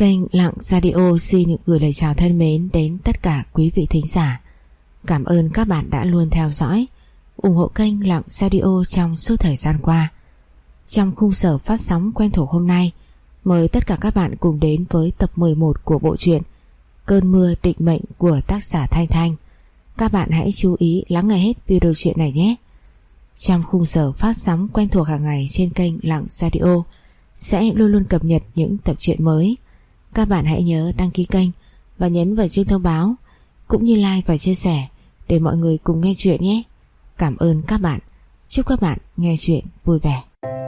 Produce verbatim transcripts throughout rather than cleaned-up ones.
Kênh Lặng Radio xin gửi lời chào thân mến đến tất cả quý vị thính giả. Cảm ơn các bạn đã luôn theo dõi, ủng hộ kênh Lặng Radio trong suốt thời gian qua. Trong khung giờ phát sóng quen thuộc hôm nay, mời tất cả các bạn cùng đến với tập mười một của bộ truyện Cơn mưa định mệnh của tác giả Thanh Thanh. Các bạn hãy chú ý lắng nghe hết video truyện này nhé. Trong khung giờ phát sóng quen thuộc hàng ngày trên kênh Lặng Radio sẽ luôn luôn cập nhật những tập truyện mới. Các bạn hãy nhớ đăng ký kênh và nhấn vào chuông thông báo, cũng như like và chia sẻ để mọi người cùng nghe chuyện nhé. Cảm ơn các bạn. Chúc các bạn nghe chuyện vui vẻ.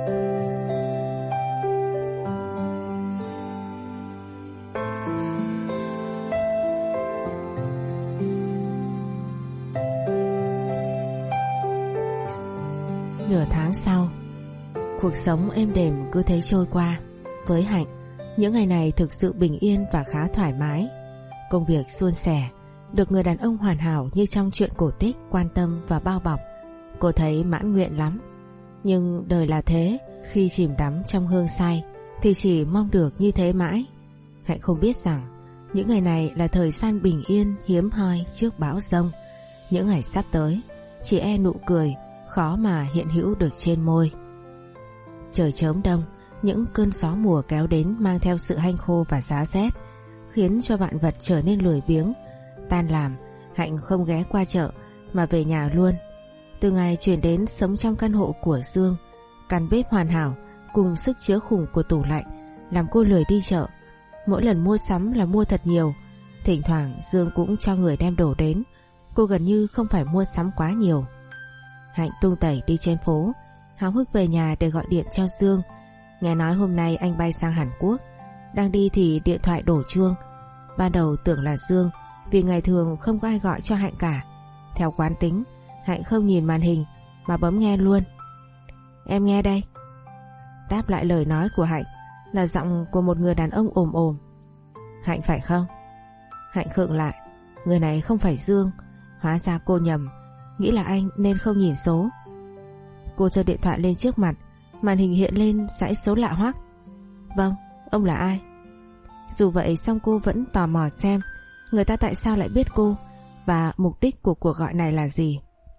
Nửa tháng sau, cuộc sống êm đềm cứ thế trôi qua. Với Hạnh, những ngày này thực sự bình yên và khá thoải mái. Công việc suôn sẻ, được người đàn ông hoàn hảo như trong truyện cổ tích quan tâm và bao bọc, cô thấy mãn nguyện lắm. Nhưng đời là thế, khi chìm đắm trong hương say thì chỉ mong được như thế mãi. Hạnh không biết rằng những ngày này là thời gian bình yên hiếm hoi trước bão giông. Những ngày sắp tới, chỉ e nụ cười khó mà hiện hữu được trên môi. Trời chớm đông, những cơn gió mùa kéo đến mang theo sự hanh khô và giá rét, khiến cho vạn vật trở nên lười biếng. Tan làm, Hạnh không ghé qua chợ mà về nhà luôn. Từ ngày chuyển đến sống trong căn hộ của Dương, căn bếp hoàn hảo cùng sức chứa khủng của tủ lạnh làm cô lười đi chợ. Mỗi lần mua sắm là mua thật nhiều. Thỉnh thoảng Dương cũng cho người đem đồ đến, cô gần như không phải mua sắm quá nhiều. Hạnh tung tẩy đi trên phố, háo hức về nhà để gọi điện cho Dương. Nghe nói hôm nay anh bay sang Hàn Quốc. Đang đi thì điện thoại đổ chuông. Ban đầu tưởng là Dương, vì ngày thường không có ai gọi cho Hạnh cả. Theo quán tính, Hạnh không nhìn màn hình mà bấm nghe luôn. Em nghe đây. Đáp lại lời nói của Hạnh là giọng của một người đàn ông ồm ồm. Hạnh phải không? Hạnh khựng lại. Người này không phải Dương. Hóa ra cô nhầm, nghĩ là anh nên không nhìn số. Cô giơ điện thoại lên trước mặt, màn hình hiện lên dãy số lạ hoắc. Vâng, ông là ai? Dù vậy song cô vẫn tò mò xem người ta tại sao lại biết cô và mục đích của cuộc gọi này là gì.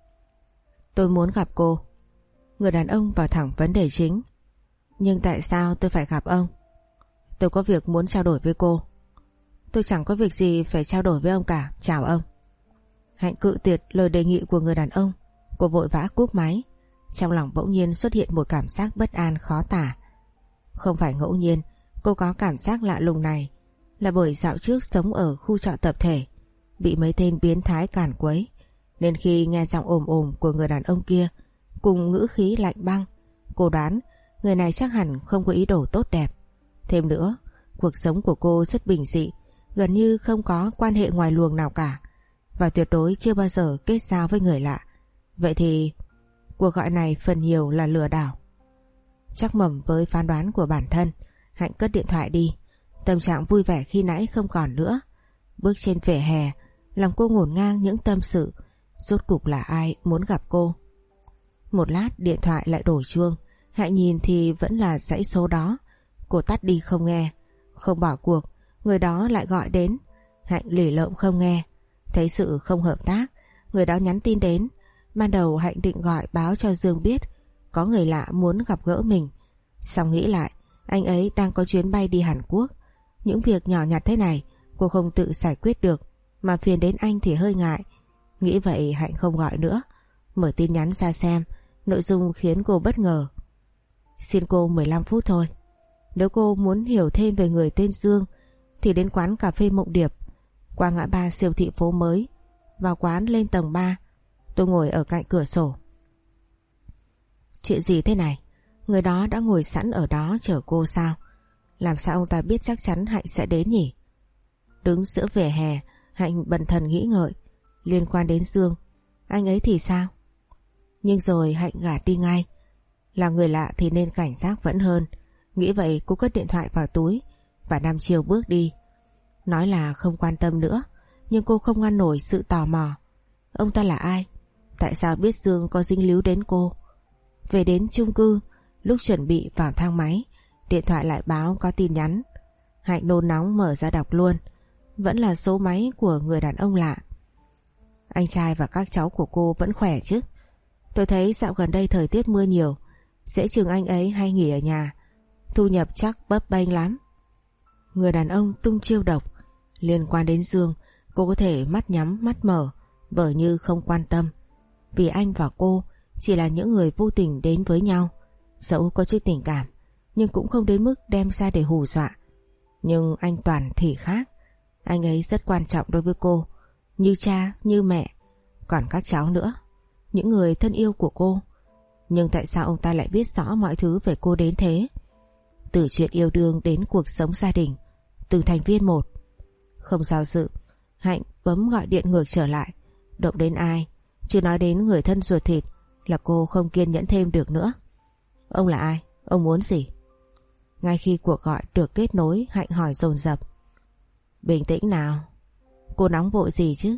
Tôi muốn gặp cô. Người đàn ông vào thẳng vấn đề chính. Nhưng tại sao tôi phải gặp ông? Tôi có việc muốn trao đổi với cô. Tôi chẳng có việc gì phải trao đổi với ông cả, chào ông. Hạnh cự tuyệt lời đề nghị của người đàn ông. Cô vội vã cúp máy. Trong lòng bỗng nhiên xuất hiện một cảm giác bất an khó tả. Không phải ngẫu nhiên cô có cảm giác lạ lùng này, là bởi dạo trước sống ở khu trọ tập thể, bị mấy tên biến thái càn quấy, nên khi nghe giọng ồm ồm của người đàn ông kia cùng ngữ khí lạnh băng, cô đoán người này chắc hẳn không có ý đồ tốt đẹp. Thêm nữa, cuộc sống của cô rất bình dị, gần như không có quan hệ ngoài luồng nào cả, và tuyệt đối chưa bao giờ kết giao với người lạ. Vậy thì cuộc gọi này phần nhiều là lừa đảo. Chắc mẩm với phán đoán của bản thân, Hạnh cất điện thoại đi. Tâm trạng vui vẻ khi nãy không còn nữa. Bước trên vỉa hè, lòng cô ngổn ngang những tâm sự. Rốt cục là ai muốn gặp cô? Một lát điện thoại lại đổ chuông. Hạnh nhìn thì vẫn là dãy số đó. Cô tắt đi không nghe. Không bỏ cuộc, người đó lại gọi đến. Hạnh lì lợm không nghe. Thấy sự không hợp tác, người đó nhắn tin đến. Ban đầu Hạnh định gọi báo cho Dương biết có người lạ muốn gặp gỡ mình. Xong nghĩ lại, anh ấy đang có chuyến bay đi Hàn Quốc. Những việc nhỏ nhặt thế này cô không tự giải quyết được, mà phiền đến anh thì hơi ngại. Nghĩ vậy Hạnh không gọi nữa. Mở tin nhắn ra xem, nội dung khiến cô bất ngờ. Xin cô mười lăm phút thôi. Nếu cô muốn hiểu thêm về người tên Dương thì đến quán cà phê Mộng Điệp, qua ngã ba siêu thị phố mới, vào quán lên tầng ba. Tôi ngồi ở cạnh cửa sổ. Chuyện gì thế này? Người đó đã ngồi sẵn ở đó chờ cô sao? Làm sao ông ta biết chắc chắn Hạnh sẽ đến nhỉ? Đứng giữa vỉa hè, Hạnh bần thần nghĩ ngợi. Liên quan đến Dương, anh ấy thì sao? Nhưng rồi Hạnh gạt đi ngay. Là người lạ thì nên cảnh giác vẫn hơn. Nghĩ vậy cô cất điện thoại vào túi và đăm chiêu bước đi. Nói là không quan tâm nữa, nhưng cô không ngăn nổi sự tò mò. Ông ta là ai? Tại sao biết Dương có dính líu đến cô? Về đến chung cư, lúc chuẩn bị vào thang máy, điện thoại lại báo có tin nhắn. Hạnh nôn nóng mở ra đọc luôn. Vẫn là số máy của người đàn ông lạ. Anh trai và các cháu của cô vẫn khỏe chứ? Tôi thấy dạo gần đây thời tiết mưa nhiều, dễ chừng anh ấy hay nghỉ ở nhà. Thu nhập chắc bấp bênh lắm. Người đàn ông tung chiêu độc. Liên quan đến Dương, cô có thể mắt nhắm mắt mở, vờ như không quan tâm. Vì anh và cô chỉ là những người vô tình đến với nhau. Dẫu có chút tình cảm, nhưng cũng không đến mức đem ra để hù dọa. Nhưng anh Toàn thì khác. Anh ấy rất quan trọng đối với cô, như cha, như mẹ, còn các cháu nữa, những người thân yêu của cô. Nhưng tại sao ông ta lại biết rõ mọi thứ về cô đến thế? Từ chuyện yêu đương đến cuộc sống gia đình, từng thành viên một. Không do dự, Hạnh bấm gọi điện ngược trở lại. Động đến ai, chưa nói đến người thân ruột thịt, là cô không kiên nhẫn thêm được nữa. Ông là ai? Ông muốn gì? Ngay khi cuộc gọi được kết nối, Hạnh hỏi dồn dập. Bình tĩnh nào, cô nóng vội gì chứ?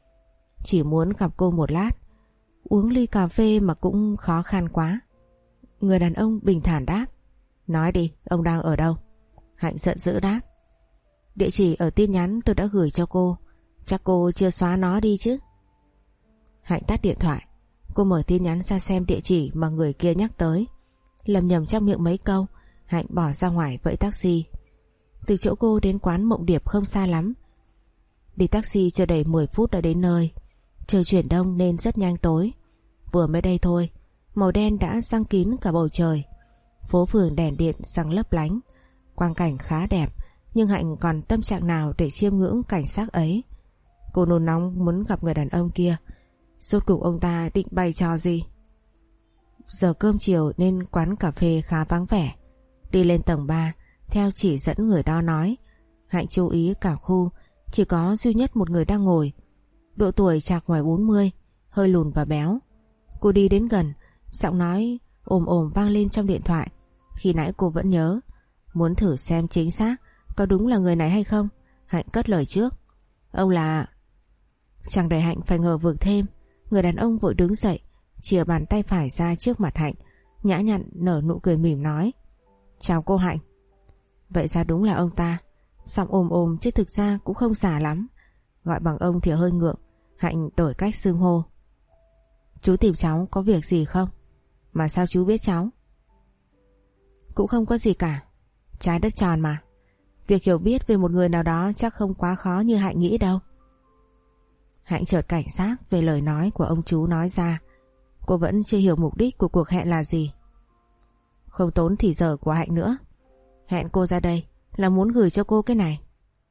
Chỉ muốn gặp cô một lát, uống ly cà phê mà cũng khó khăn quá. Người đàn ông bình thản đáp. Nói đi, ông đang ở đâu? Hạnh giận dữ đáp. Địa chỉ ở tin nhắn tôi đã gửi cho cô, chắc cô chưa xóa nó đi chứ? Hạnh tắt điện thoại. Cô mở tin nhắn ra xem địa chỉ mà người kia nhắc tới. Lầm nhầm trong miệng mấy câu, Hạnh bỏ ra ngoài vẫy taxi. Từ chỗ cô đến quán Mộng Điệp không xa lắm. Đi taxi chưa đầy mười phút đã đến nơi. Trời chuyển đông nên rất nhanh tối. Vừa mới đây thôi, màu đen đã giăng kín cả bầu trời. Phố phường đèn điện sáng lấp lánh, quang cảnh khá đẹp, nhưng Hạnh còn tâm trạng nào để chiêm ngưỡng cảnh sắc ấy. Cô nôn nóng muốn gặp người đàn ông kia. Rốt cuộc ông ta định bày trò gì? Giờ cơm chiều nên quán cà phê khá vắng vẻ. Đi lên tầng ba, theo chỉ dẫn người đó nói, Hạnh chú ý cả khu chỉ có duy nhất một người đang ngồi. Độ tuổi chạc ngoài bốn mươi, hơi lùn và béo. Cô đi đến gần, giọng nói ồm ồm vang lên trong điện thoại. Khi nãy cô vẫn nhớ, muốn thử xem chính xác có đúng là người này hay không. Hạnh cất lời trước. Ông là... Chẳng để Hạnh phải ngờ vực thêm, người đàn ông vội đứng dậy, chìa bàn tay phải ra trước mặt Hạnh, nhã nhặn nở nụ cười mỉm nói. Chào cô Hạnh. Vậy ra đúng là ông ta. Giọng ồm ồm chứ thực ra cũng không giả lắm. Gọi bằng ông thì hơi ngượng. Hạnh đổi cách xưng hô. Chú tìm cháu có việc gì không? Mà sao chú biết cháu? Cũng không có gì cả. Trái đất tròn mà. Việc hiểu biết về một người nào đó chắc không quá khó như Hạnh nghĩ đâu. Hạnh chợt cảnh giác về lời nói của ông chú nói ra. Cô vẫn chưa hiểu mục đích của cuộc hẹn là gì. Không tốn thì giờ của Hạnh nữa. Hẹn cô ra đây là muốn gửi cho cô cái này.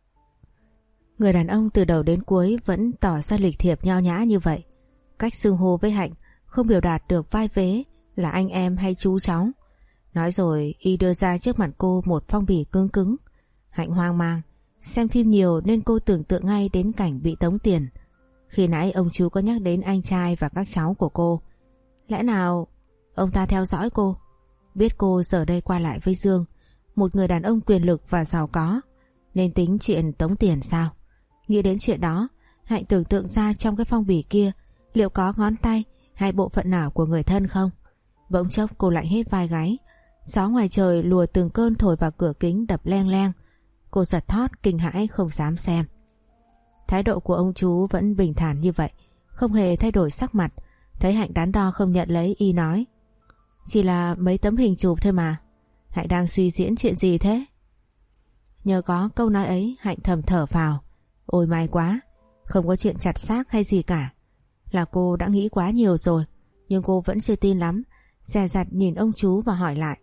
Người đàn ông từ đầu đến cuối vẫn tỏ ra lịch thiệp nho nhã như vậy. Cách xưng hô với Hạnh không biểu đạt được vai vế là anh em hay chú cháu. Nói rồi y đưa ra trước mặt cô một phong bì cứng cứng. Hạnh hoang mang. Xem phim nhiều nên cô tưởng tượng ngay đến cảnh bị tống tiền. Khi nãy ông chú có nhắc đến anh trai và các cháu của cô. Lẽ nào ông ta theo dõi cô, biết cô giờ đây qua lại với Dương, một người đàn ông quyền lực và giàu có, nên tính chuyện tống tiền sao? Nghĩ đến chuyện đó, Hạnh tưởng tượng ra trong cái phong bì kia liệu có ngón tay hay bộ phận nào của người thân không. Bỗng chốc cô lạnh hết vai gáy. Gió ngoài trời lùa từng cơn thổi vào cửa kính đập leng leng. Cô giật thót kinh hãi không dám xem. Thái độ của ông chú vẫn bình thản như vậy, không hề thay đổi sắc mặt. Thấy Hạnh đắn đo không nhận lấy, y nói. Chỉ là mấy tấm hình chụp thôi mà. Hạnh đang suy diễn chuyện gì thế? Nhờ có câu nói ấy, Hạnh thầm thở phào. Ôi may quá, không có chuyện chặt xác hay gì cả. Là cô đã nghĩ quá nhiều rồi, nhưng cô vẫn chưa tin lắm. Dè dặt nhìn ông chú và hỏi lại.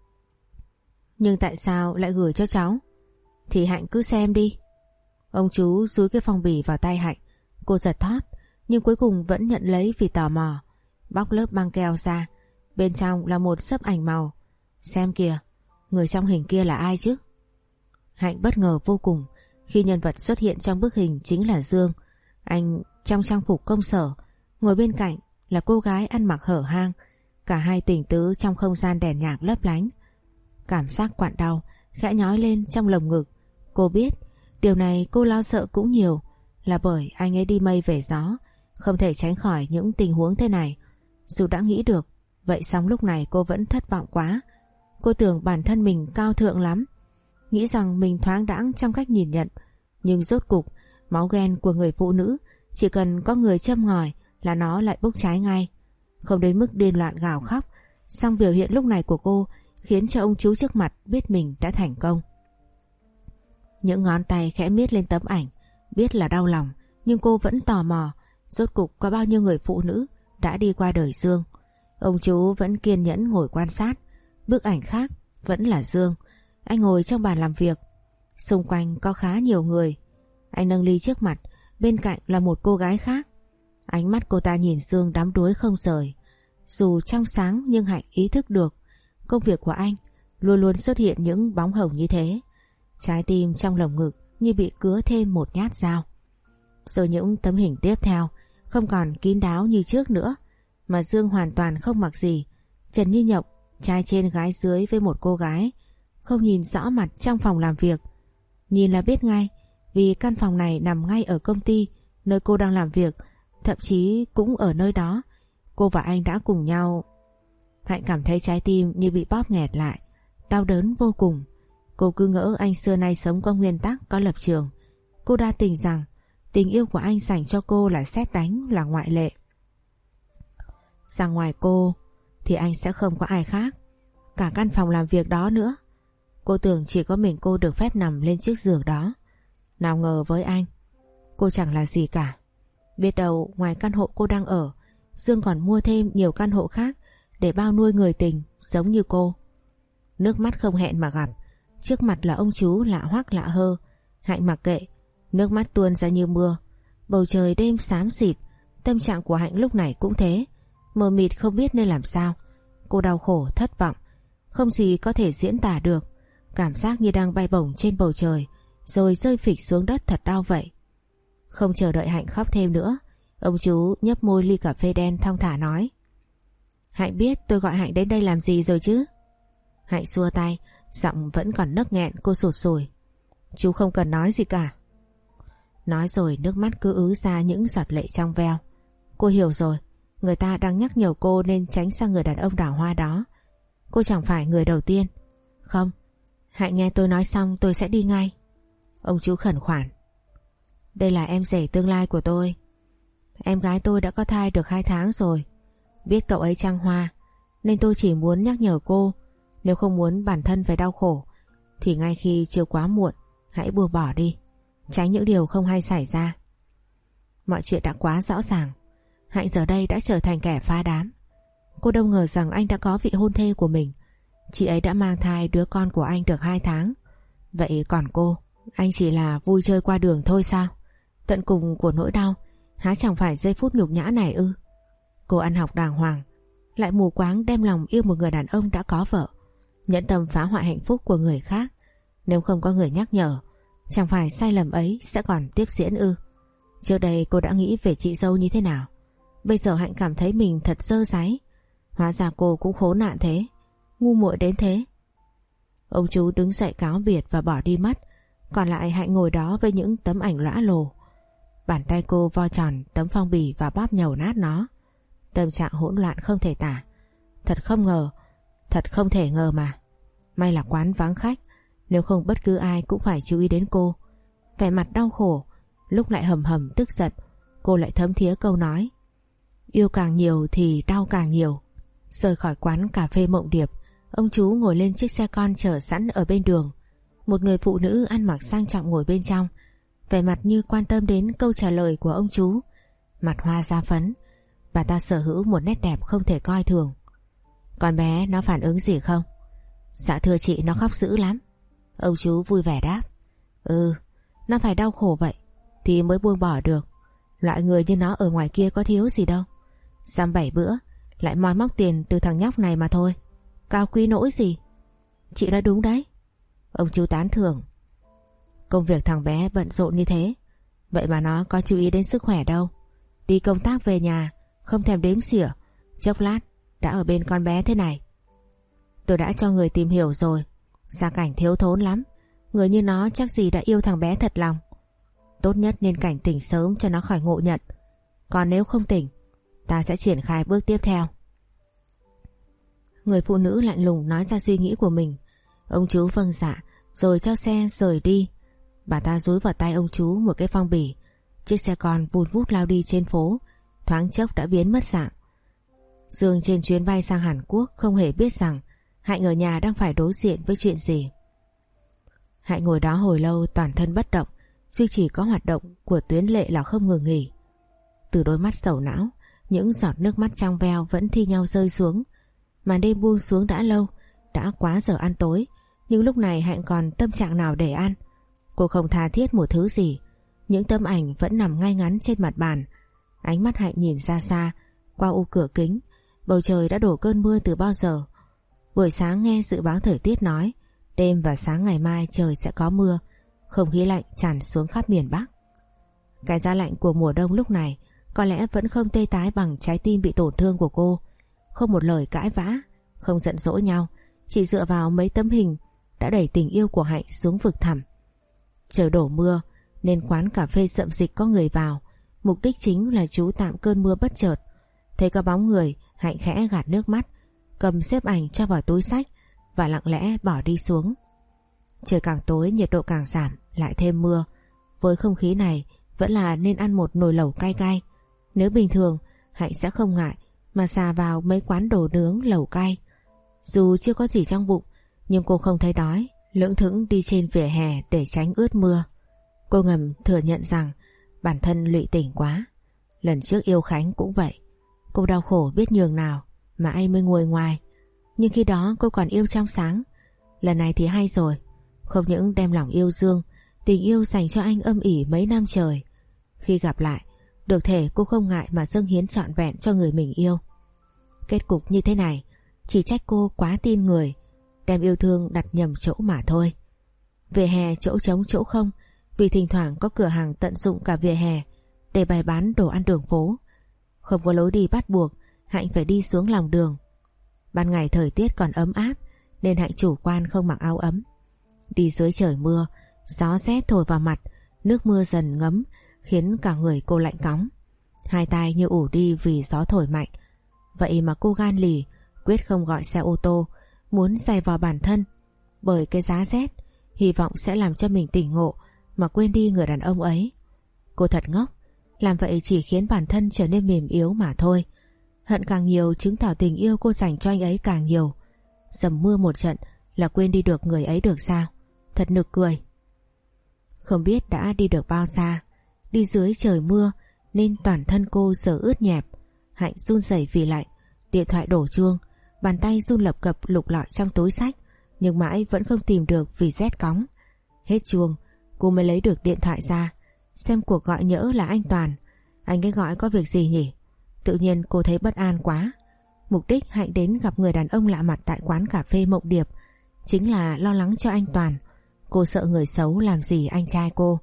Nhưng tại sao lại gửi cho cháu? Thì Hạnh cứ xem đi. Ông chú dúi cái phong bì vào tay Hạnh. Cô giật thót, nhưng cuối cùng vẫn nhận lấy vì tò mò. Bóc lớp băng keo ra. Bên trong là một xấp ảnh màu. Xem kìa, người trong hình kia là ai chứ? Hạnh bất ngờ vô cùng khi nhân vật xuất hiện trong bức hình chính là Dương. Anh trong trang phục công sở, ngồi bên cạnh là cô gái ăn mặc hở hang. Cả hai tình tứ trong không gian đèn nhạc lấp lánh. Cảm giác quặn đau khẽ nhói lên trong lồng ngực. Cô biết điều này cô lo sợ cũng nhiều, là bởi anh ấy đi mây về gió, không thể tránh khỏi những tình huống thế này. Dù đã nghĩ được, vậy song lúc này cô vẫn thất vọng quá. Cô tưởng bản thân mình cao thượng lắm. nghĩ rằng mình thoáng đãng trong cách nhìn nhận, nhưng rốt cục máu ghen của người phụ nữ chỉ cần có người châm ngòi là nó lại bốc cháy ngay. Không đến mức điên loạn gào khóc, song biểu hiện lúc này của cô khiến cho ông chú trước mặt biết mình đã thành công. Những ngón tay khẽ miết lên tấm ảnh, biết là đau lòng nhưng cô vẫn tò mò, rốt cục có bao nhiêu người phụ nữ đã đi qua đời Dương. Ông chú vẫn kiên nhẫn ngồi quan sát. Bức ảnh khác vẫn là Dương. Anh ngồi trong bàn làm việc, xung quanh có khá nhiều người. Anh nâng ly trước mặt, bên cạnh là một cô gái khác. Ánh mắt cô ta nhìn Dương đắm đuối không rời. Dù trong sáng nhưng Hạnh ý thức được công việc của anh luôn luôn xuất hiện những bóng hồng như thế. Trái tim trong lồng ngực như bị cứa thêm một nhát dao. Rồi những tấm hình tiếp theo không còn kín đáo như trước nữa, mà Dương hoàn toàn không mặc gì, trần như nhộng, trai trên gái dưới với một cô gái không nhìn rõ mặt trong phòng làm việc. Nhìn là biết ngay, vì căn phòng này nằm ngay ở công ty nơi cô đang làm việc, thậm chí cũng ở nơi đó cô và anh đã cùng nhau. Hạnh cảm thấy trái tim như bị bóp nghẹt lại, đau đớn vô cùng. Cô cứ ngỡ anh xưa nay sống có nguyên tắc, có lập trường. Cô đã tin rằng tình yêu của anh dành cho cô là sét đánh, là ngoại lệ. Rằng ngoài cô thì anh sẽ không có ai khác, cả căn phòng làm việc đó nữa. Cô tưởng chỉ có mình cô được phép nằm lên chiếc giường đó. Nào ngờ với anh, cô chẳng là gì cả. Biết đâu ngoài căn hộ cô đang ở, Dương còn mua thêm nhiều căn hộ khác để bao nuôi người tình giống như cô. Nước mắt không hẹn mà gặp. Trước mặt là ông chú lạ hoắc lạ hơ. Hạnh mặc kệ, nước mắt tuôn ra như mưa. Bầu trời đêm xám xịt. Tâm trạng của Hạnh lúc này cũng thế, mờ mịt không biết nên làm sao. Cô đau khổ, thất vọng, không gì có thể diễn tả được. Cảm giác như đang bay bổng trên bầu trời rồi rơi phịch xuống đất, thật đau vậy. Không chờ đợi Hạnh khóc thêm nữa, ông chú nhấp môi ly cà phê đen thong thả nói: Hạnh biết tôi gọi Hạnh đến đây làm gì rồi chứ? Hạnh xua tay, giọng vẫn còn nấc nghẹn. Cô sụt sùi: Chú không cần nói gì cả. Nói rồi nước mắt cứ ứ ra những giọt lệ trong veo. Cô hiểu rồi, người ta đang nhắc nhở cô nên tránh sang người đàn ông đào hoa đó. Cô chẳng phải người đầu tiên. Không, Hạnh nghe tôi nói xong tôi sẽ đi ngay. Ông chú khẩn khoản: Đây là em rể tương lai của tôi. Em gái tôi đã có thai được hai tháng rồi. Biết cậu ấy trăng hoa nên tôi chỉ muốn nhắc nhở cô, nếu không muốn bản thân phải đau khổ thì ngay khi chưa quá muộn hãy buông bỏ đi, tránh những điều không hay xảy ra. Mọi chuyện đã quá rõ ràng. Hạnh giờ đây đã trở thành kẻ phá đám. Cô đâu ngờ rằng anh đã có vị hôn thê của mình. Chị ấy đã mang thai đứa con của anh được hai tháng. Vậy còn cô, anh chỉ là vui chơi qua đường thôi sao? Tận cùng của nỗi đau há chẳng phải giây phút nhục nhã này ư? Cô ăn học đàng hoàng, lại mù quáng đem lòng yêu một người đàn ông đã có vợ, nhẫn tâm phá hoại hạnh phúc của người khác. Nếu không có người nhắc nhở, chẳng phải sai lầm ấy sẽ còn tiếp diễn ư? Trước đây cô đã nghĩ về chị dâu như thế nào, bây giờ Hạnh cảm thấy mình thật dơ dáy. Hóa ra cô cũng khốn nạn thế, ngu muội đến thế. Ông chú đứng dậy cáo biệt và bỏ đi mất. Còn lại Hạnh ngồi đó với những tấm ảnh lõa lồ. Bàn tay cô vo tròn tấm phong bì và bóp nhầu nát nó. Tâm trạng hỗn loạn không thể tả. Thật không ngờ, thật không thể ngờ mà. May là quán vắng khách, nếu không bất cứ ai cũng phải chú ý đến cô. Vẻ mặt đau khổ, lúc lại hầm hầm tức giận, cô lại thấm thía câu nói: Yêu càng nhiều thì đau càng nhiều. Rời khỏi quán cà phê Mộng Điệp, ông chú ngồi lên chiếc xe con chờ sẵn ở bên đường. Một người phụ nữ ăn mặc sang trọng ngồi bên trong, vẻ mặt như quan tâm đến câu trả lời của ông chú. Mặt hoa da phấn, bà ta sở hữu một nét đẹp không thể coi thường. Con bé nó phản ứng gì không? Dạ thưa chị, nó khóc dữ lắm. Ông chú vui vẻ đáp: Ừ, nó phải đau khổ vậy thì mới buông bỏ được. Loại người như nó ở ngoài kia có thiếu gì đâu. Dăm bảy bữa lại moi móc tiền từ thằng nhóc này mà thôi, cao quý nỗi gì. Chị nói đúng đấy. Ông chú tán thưởng. Công việc thằng bé bận rộn như thế, vậy mà nó có chú ý đến sức khỏe đâu. Đi công tác về nhà không thèm đếm xỉa, chốc lát đã ở bên con bé thế này. Tôi đã cho người tìm hiểu rồi, gia cảnh thiếu thốn lắm. Người như nó chắc gì đã yêu thằng bé thật lòng. Tốt nhất nên cảnh tỉnh sớm cho nó khỏi ngộ nhận. Còn nếu không tỉnh, ta sẽ triển khai bước tiếp theo. Người phụ nữ lạnh lùng nói ra suy nghĩ của mình. Ông chú vâng dạ, rồi cho xe rời đi. Bà ta dúi vào tay ông chú một cái phong bì. Chiếc xe con vun vút lao đi trên phố, thoáng chốc đã biến mất dạng. Dương trên chuyến bay sang Hàn Quốc không hề biết rằng Hạnh ở nhà đang phải đối diện với chuyện gì. Hạnh ngồi đó hồi lâu toàn thân bất động, duy chỉ có hoạt động của tuyến lệ là không ngừng nghỉ. Từ đôi mắt sầu não, những giọt nước mắt trong veo vẫn thi nhau rơi xuống. Màn đêm buông xuống đã lâu, đã quá giờ ăn tối, nhưng lúc này Hạnh còn tâm trạng nào để ăn. Cô không tha thiết một thứ gì. Những tấm ảnh vẫn nằm ngay ngắn trên mặt bàn. Ánh mắt Hạnh nhìn xa xa qua ô cửa kính. Bầu trời đã đổ cơn mưa từ bao giờ. Buổi sáng nghe dự báo thời tiết nói đêm và sáng ngày mai trời sẽ có mưa. Không khí lạnh tràn xuống khắp miền Bắc. Cái giá lạnh của mùa đông lúc này có lẽ vẫn không tê tái bằng trái tim bị tổn thương của cô. Không một lời cãi vã, không giận dỗi nhau, chỉ dựa vào mấy tấm hình đã đẩy tình yêu của Hạnh xuống vực thẳm. Trời đổ mưa nên quán cà phê rậm rịch có người vào. Mục đích chính là trú tạm cơn mưa bất chợt. Thấy có bóng người, Hạnh khẽ gạt nước mắt, cầm xếp ảnh cho vào túi xách và lặng lẽ bỏ đi xuống. Trời càng tối, nhiệt độ càng giảm, lại thêm mưa. Với không khí này vẫn là nên ăn một nồi lẩu cay cay. Nếu bình thường Hạnh sẽ không ngại mà xà vào mấy quán đồ nướng lẩu cay. Dù chưa có gì trong bụng, nhưng cô không thấy đói, lững thững đi trên vỉa hè để tránh ướt mưa. Cô ngầm thừa nhận rằng bản thân lụy tình quá. Lần trước yêu Khánh cũng vậy. Cô đau khổ biết nhường nào mà anh mới nguôi ngoài. Nhưng khi đó cô còn yêu trong sáng. Lần này thì hay rồi. Không những đem lòng yêu Dương, tình yêu dành cho anh âm ỉ mấy năm trời. Khi gặp lại, được thể cô không ngại mà dâng hiến trọn vẹn cho người mình yêu. Kết cục như thế này chỉ trách cô quá tin người, đem yêu thương đặt nhầm chỗ mà thôi. Vỉa hè chỗ trống chỗ không, vì thỉnh thoảng có cửa hàng tận dụng cả vỉa hè để bày bán đồ ăn đường phố. Không có lối đi bắt buộc, Hạnh phải đi xuống lòng đường. Ban ngày thời tiết còn ấm áp nên Hạnh chủ quan không mặc áo ấm. Đi dưới trời mưa, gió rét thổi vào mặt, nước mưa dần ngấm khiến cả người cô lạnh cóng. Hai tay như ủ đi vì gió thổi mạnh. Vậy mà cô gan lì, quyết không gọi xe ô tô, muốn giày vò bản thân. Bởi cái giá rét, hy vọng sẽ làm cho mình tỉnh ngộ mà quên đi người đàn ông ấy. Cô thật ngốc, làm vậy chỉ khiến bản thân trở nên mềm yếu mà thôi. Hận càng nhiều chứng tỏ tình yêu cô dành cho anh ấy càng nhiều. Dầm mưa một trận là quên đi được người ấy được sao? Thật nực cười. Không biết đã đi được bao xa, đi dưới trời mưa nên toàn thân cô giờ ướt nhẹp. Hạnh run rẩy vì lạnh, điện thoại đổ chuông, bàn tay run lập cập lục lọi trong túi xách, nhưng mãi vẫn không tìm được vì rét cóng. Hết chuông, cô mới lấy được điện thoại ra, xem cuộc gọi nhỡ là anh Toàn. Anh ấy gọi có việc gì nhỉ? Tự nhiên cô thấy bất an quá. Mục đích Hạnh đến gặp người đàn ông lạ mặt tại quán cà phê Mộng Điệp chính là lo lắng cho anh Toàn. Cô sợ người xấu làm gì anh trai cô.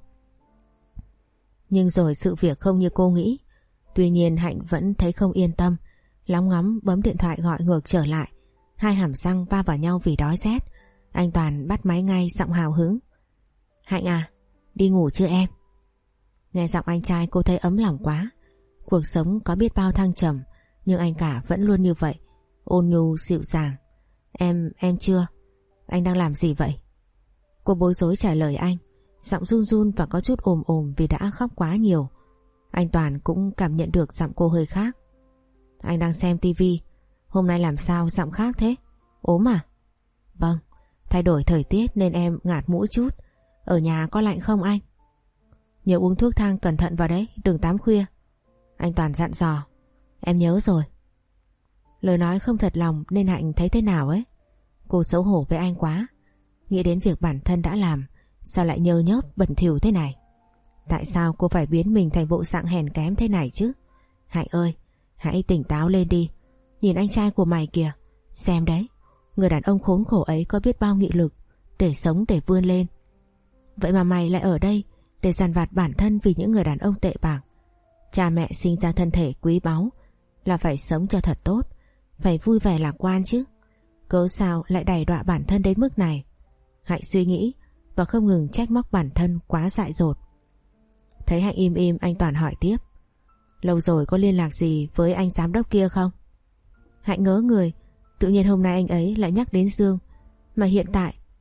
Nhưng rồi sự việc không như cô nghĩ. Tuy nhiên Hạnh vẫn thấy không yên tâm, lóng ngóng bấm điện thoại gọi ngược trở lại. Hai hàm răng va vào nhau vì đói rét. Anh Toàn bắt máy ngay, giọng hào hứng. Hạnh à, đi ngủ chưa em? Nghe giọng anh trai cô thấy ấm lòng quá. Cuộc sống có biết bao thăng trầm, nhưng anh cả vẫn luôn như vậy, ôn nhu dịu dàng. Em, em chưa. Anh đang làm gì vậy? Cô bối rối trả lời anh, giọng run run và có chút ồm ồm vì đã khóc quá nhiều. Anh Toàn cũng cảm nhận được giọng cô hơi khác. Anh đang xem tivi. Hôm nay làm sao giọng khác thế? Ốm à? Vâng, thay đổi thời tiết nên em ngạt mũi chút. Ở nhà có lạnh không anh? Nhớ uống thuốc thang cẩn thận vào đấy, đừng tắm khuya. Anh Toàn dặn dò. Em nhớ rồi. Lời nói không thật lòng nên Hạnh thấy thế nào ấy. Cô xấu hổ với anh quá. Nghĩ đến việc bản thân đã làm, sao lại nhơ nhớp bẩn thỉu thế này? Tại sao cô phải biến mình thành bộ dạng hèn kém thế này chứ? Hạnh ơi, hãy tỉnh táo lên đi. Nhìn anh trai của mày kìa. Xem đấy, người đàn ông khốn khổ ấy có biết bao nghị lực để sống, để vươn lên. Vậy mà mày lại ở đây để dằn vặt bản thân vì những người đàn ông tệ bạc. Cha mẹ sinh ra thân thể quý báu là phải sống cho thật tốt, phải vui vẻ lạc quan chứ. Cớ sao lại đày đọa bản thân đến mức này? Hạnh suy nghĩ và không ngừng trách móc bản thân quá dại dột. Thấy Hạnh im im, anh Toàn hỏi tiếp. Lâu rồi có liên lạc gì với anh giám đốc kia không? Hạnh ngớ người, tự nhiên hôm nay anh ấy lại nhắc đến Dương, mà hiện tại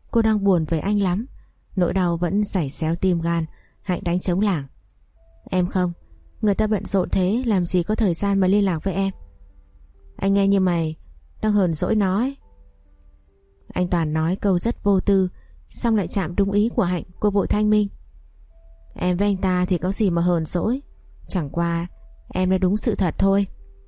cô đang buồn về anh lắm. Nỗi đau vẫn giày xéo tim gan. Hạnh đánh trống lảng. Em không, người ta bận rộn thế làm gì có thời gian mà liên lạc với em. Anh nghe như mày đang hờn dỗi nó ấy. Anh Toàn nói câu rất vô tư, xong lại chạm đúng ý của Hạnh. Cô vội thanh minh. Em với anh ta thì có gì mà hờn dỗi, chẳng qua em nói đúng sự thật thôi.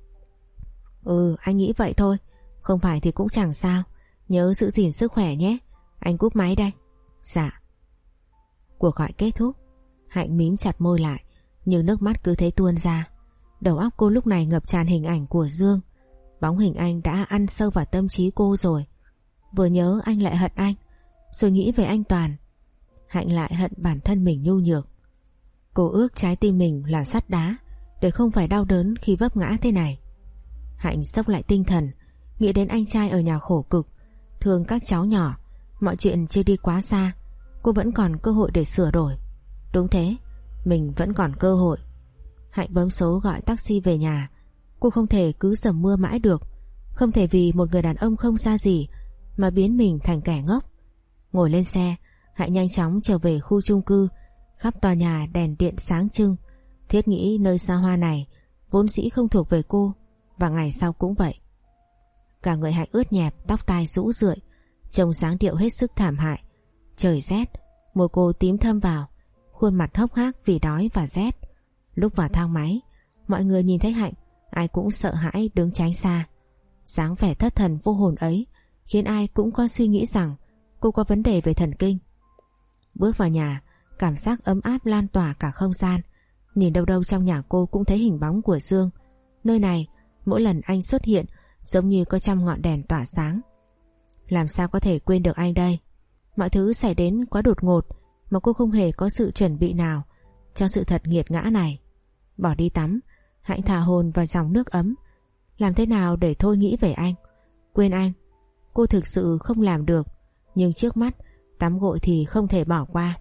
Ừ, anh nghĩ vậy thôi, không phải thì cũng chẳng sao. Nhớ giữ gìn sức khỏe nhé. Anh cúp máy đây. Dạ. Cuộc gọi kết thúc. Hạnh mím chặt môi lại, nhưng nước mắt cứ thế tuôn ra. Đầu óc cô lúc này ngập tràn hình ảnh của Dương. Bóng hình anh đã ăn sâu vào tâm trí cô rồi. Vừa nhớ anh lại hận anh, rồi nghĩ về anh Toàn. Hạnh lại hận bản thân mình nhu nhược. Cô ước trái tim mình là sắt đá, để không phải đau đớn khi vấp ngã thế này. Hạnh sốc lại tinh thần, nghĩ đến anh trai ở nhà khổ cực, thương các cháu nhỏ. Mọi chuyện chưa đi quá xa, cô vẫn còn cơ hội để sửa đổi. Đúng thế, mình vẫn còn cơ hội. Hạnh bấm số gọi taxi về nhà. Cô không thể cứ dầm mưa mãi được, không thể vì một người đàn ông không ra gì mà biến mình thành kẻ ngốc. Ngồi lên xe, Hạnh nhanh chóng trở về khu chung cư. Khắp tòa nhà đèn điện sáng trưng. Thiết nghĩ nơi xa hoa này vốn dĩ không thuộc về cô, và ngày sau cũng vậy. Cả người Hạnh ướt nhẹp, tóc tai rũ rượi, trông dáng điệu hết sức thảm hại. Trời rét, môi cô tím thâm vào, khuôn mặt hốc hác vì đói và rét. Lúc vào thang máy, mọi người nhìn thấy Hạnh, ai cũng sợ hãi đứng tránh xa. Dáng vẻ thất thần vô hồn ấy khiến ai cũng có suy nghĩ rằng cô có vấn đề về thần kinh. Bước vào nhà, cảm giác ấm áp lan tỏa cả không gian. Nhìn đâu đâu trong nhà cô cũng thấy hình bóng của Dương. Nơi này, mỗi lần anh xuất hiện giống như có trăm ngọn đèn tỏa sáng. Làm sao có thể quên được anh đây? Mọi thứ xảy đến quá đột ngột mà cô không hề có sự chuẩn bị nào cho sự thật nghiệt ngã này. Bỏ đi tắm, Hạnh thả hồn vào dòng nước ấm. Làm thế nào để thôi nghĩ về anh, quên anh? Cô thực sự không làm được, nhưng trước mắt tắm gội thì không thể bỏ qua.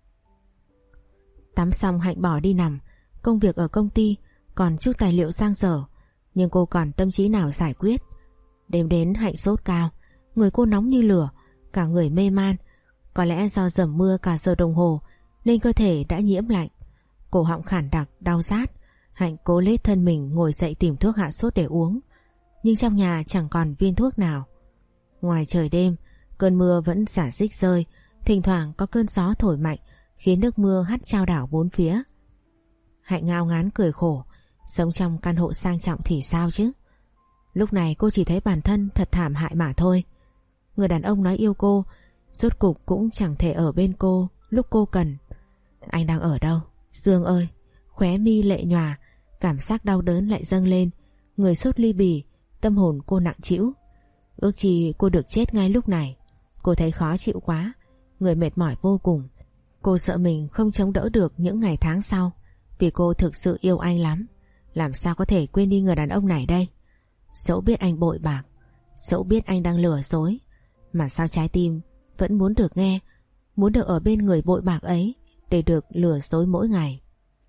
Tắm xong Hạnh bỏ đi nằm. Công việc ở công ty còn chút tài liệu dang dở, nhưng cô còn tâm trí nào giải quyết. Đêm đến Hạnh sốt cao, người cô nóng như lửa, cả người mê man. Có lẽ do dầm mưa cả giờ đồng hồ nên cơ thể đã nhiễm lạnh. Cổ họng khản đặc, đau rát. Hạnh cố lết thân mình ngồi dậy tìm thuốc hạ sốt để uống, nhưng trong nhà chẳng còn viên thuốc nào. Ngoài trời đêm, cơn mưa vẫn rả rích rơi, thỉnh thoảng có cơn gió thổi mạnh khiến nước mưa hắt chao đảo bốn phía. Hạnh ngao ngán cười khổ, sống trong căn hộ sang trọng thì sao chứ? Lúc này cô chỉ thấy bản thân thật thảm hại mà thôi. Người đàn ông nói yêu cô, rốt cục cũng chẳng thể ở bên cô lúc cô cần. Anh đang ở đâu? Dương ơi! Khóe mi lệ nhòa, cảm giác đau đớn lại dâng lên, người sốt ly bì, tâm hồn cô nặng trĩu. Ước chi cô được chết ngay lúc này. Cô thấy khó chịu quá, người mệt mỏi vô cùng. Cô sợ mình không chống đỡ được những ngày tháng sau, vì cô thực sự yêu anh lắm. Làm sao có thể quên đi người đàn ông này đây? Dẫu biết anh bội bạc, dẫu biết anh đang lừa dối, mà sao trái tim vẫn muốn được nghe, muốn được ở bên người bội bạc ấy để được lừa dối mỗi ngày.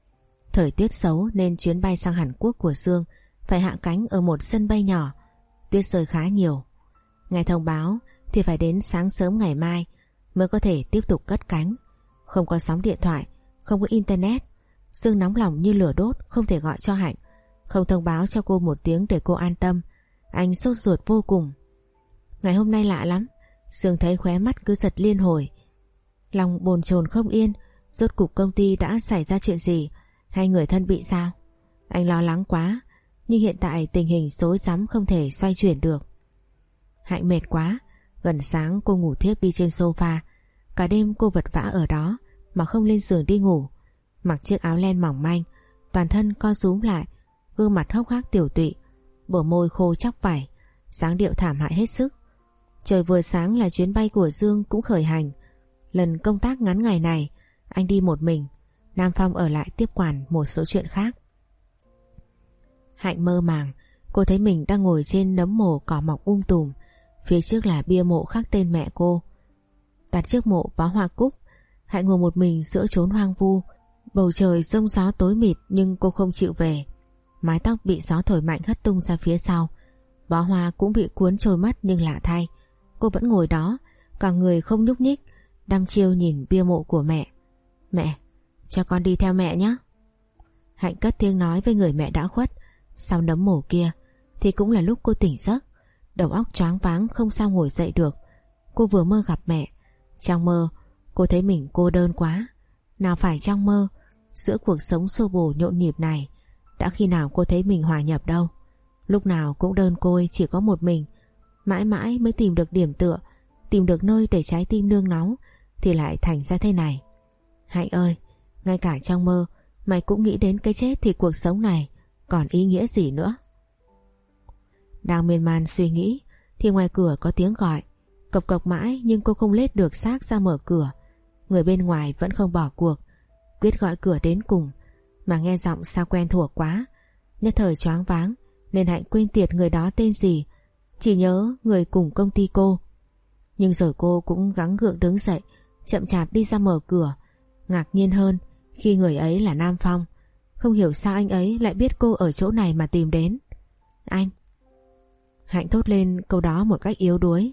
Thời tiết xấu nên chuyến bay sang Hàn Quốc của Dương phải hạ cánh ở một sân bay nhỏ. Tuyết rơi khá nhiều. Ngày thông báo thì phải đến sáng sớm ngày mai mới có thể tiếp tục cất cánh. Không có sóng điện thoại, không có internet. Dương nóng lòng như lửa đốt, không thể gọi cho Hạnh, không thông báo cho cô một tiếng để cô an tâm. Anh sốt ruột vô cùng. Ngày hôm nay lạ lắm, Dương thấy khóe mắt cứ giật liên hồi. Lòng bồn chồn không yên, rốt cục công ty đã xảy ra chuyện gì, hay người thân bị sao? Anh lo lắng quá, nhưng hiện tại tình hình rối rắm không thể xoay chuyển được. Hạnh mệt quá, gần sáng cô ngủ thiếp đi trên sofa. Cả đêm cô vật vã ở đó mà không lên giường đi ngủ. Mặc chiếc áo len mỏng manh, toàn thân co rúm lại, gương mặt hốc hác tiểu tụy, bờ môi khô chóc vải, dáng điệu thảm hại hết sức. Trời vừa sáng là chuyến bay của Dương cũng khởi hành. Lần công tác ngắn ngày này anh đi một mình, Nam Phong ở lại tiếp quản một số chuyện khác. Hạnh mơ màng, cô thấy mình đang ngồi trên nấm mồ cỏ mọc um tùm. Phía trước là bia mộ khắc tên mẹ cô. Đặt trước mộ bó hoa cúc. Hạnh ngồi một mình giữa chốn hoang vu. Bầu trời rông gió tối mịt, nhưng cô không chịu về. Mái tóc bị gió thổi mạnh hất tung ra phía sau. Bó hoa cũng bị cuốn trôi mất, nhưng lạ thay, cô vẫn ngồi đó, cả người không nhúc nhích, đăm chiêu nhìn bia mộ của mẹ. Mẹ, cho con đi theo mẹ nhé. Hạnh cất tiếng nói với người mẹ đã khuất. Sau nấm mồ kia thì cũng là lúc cô tỉnh giấc, đầu óc choáng váng không sao ngồi dậy được. Cô vừa mơ gặp mẹ. Trong mơ cô thấy mình cô đơn quá. Nào phải trong mơ, giữa cuộc sống xô bồ nhộn nhịp này, đã khi nào cô thấy mình hòa nhập đâu. Lúc nào cũng đơn côi, chỉ có một mình. Mãi mãi mới tìm được điểm tựa, tìm được nơi để trái tim nương náu, thì lại thành ra thế này. Hạnh ơi, ngay cả trong mơ mày cũng nghĩ đến cái chết thì cuộc sống này còn ý nghĩa gì nữa. Đang miên man suy nghĩ thì ngoài cửa có tiếng gọi. Cộc cộc mãi nhưng cô không lết được xác ra mở cửa. Người bên ngoài vẫn không bỏ cuộc, quyết gọi cửa đến cùng. Mà nghe giọng sao quen thuộc quá. Nhất thời choáng váng nên Hạnh quên tiệt người đó tên gì, chỉ nhớ người cùng công ty cô. Nhưng rồi cô cũng gắng gượng đứng dậy, chậm chạp đi ra mở cửa. Ngạc nhiên hơn khi người ấy là Nam Phong. Không hiểu sao anh ấy lại biết cô ở chỗ này mà tìm đến. Anh. Hạnh thốt lên câu đó một cách yếu đuối.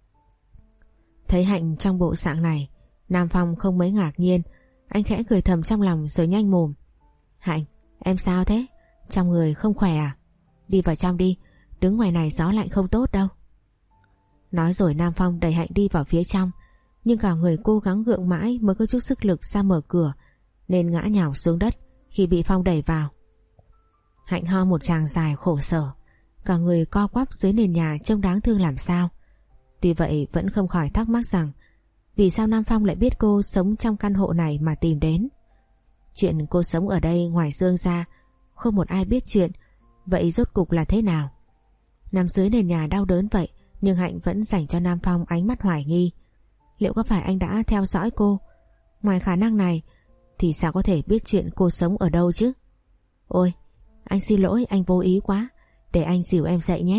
Thấy Hạnh trong bộ dạng này, Nam Phong không mấy ngạc nhiên. Anh khẽ cười thầm trong lòng rồi nhanh mồm. Hạnh, em sao thế? Trong người không khỏe à? Đi vào trong đi, đứng ngoài này gió lạnh không tốt đâu. Nói rồi Nam Phong đẩy Hạnh đi vào phía trong. Nhưng cả người cố gắng gượng mãi mới có chút sức lực ra mở cửa, nên ngã nhào xuống đất khi bị Phong đẩy vào. Hạnh ho một tràng dài khổ sở, cả người co quắp dưới nền nhà trông đáng thương làm sao. Tuy vậy vẫn không khỏi thắc mắc rằng vì sao Nam Phong lại biết cô sống trong căn hộ này mà tìm đến. Chuyện cô sống ở đây ngoài Dương ra không một ai biết chuyện. Vậy rốt cục là thế nào? Nằm dưới nền nhà đau đớn vậy, nhưng Hạnh vẫn dành cho Nam Phong ánh mắt hoài nghi. Liệu có phải anh đã theo dõi cô? Ngoài khả năng này thì sao có thể biết chuyện cô sống ở đâu chứ? Ôi, anh xin lỗi, anh vô ý quá. Để anh dìu em dậy nhé.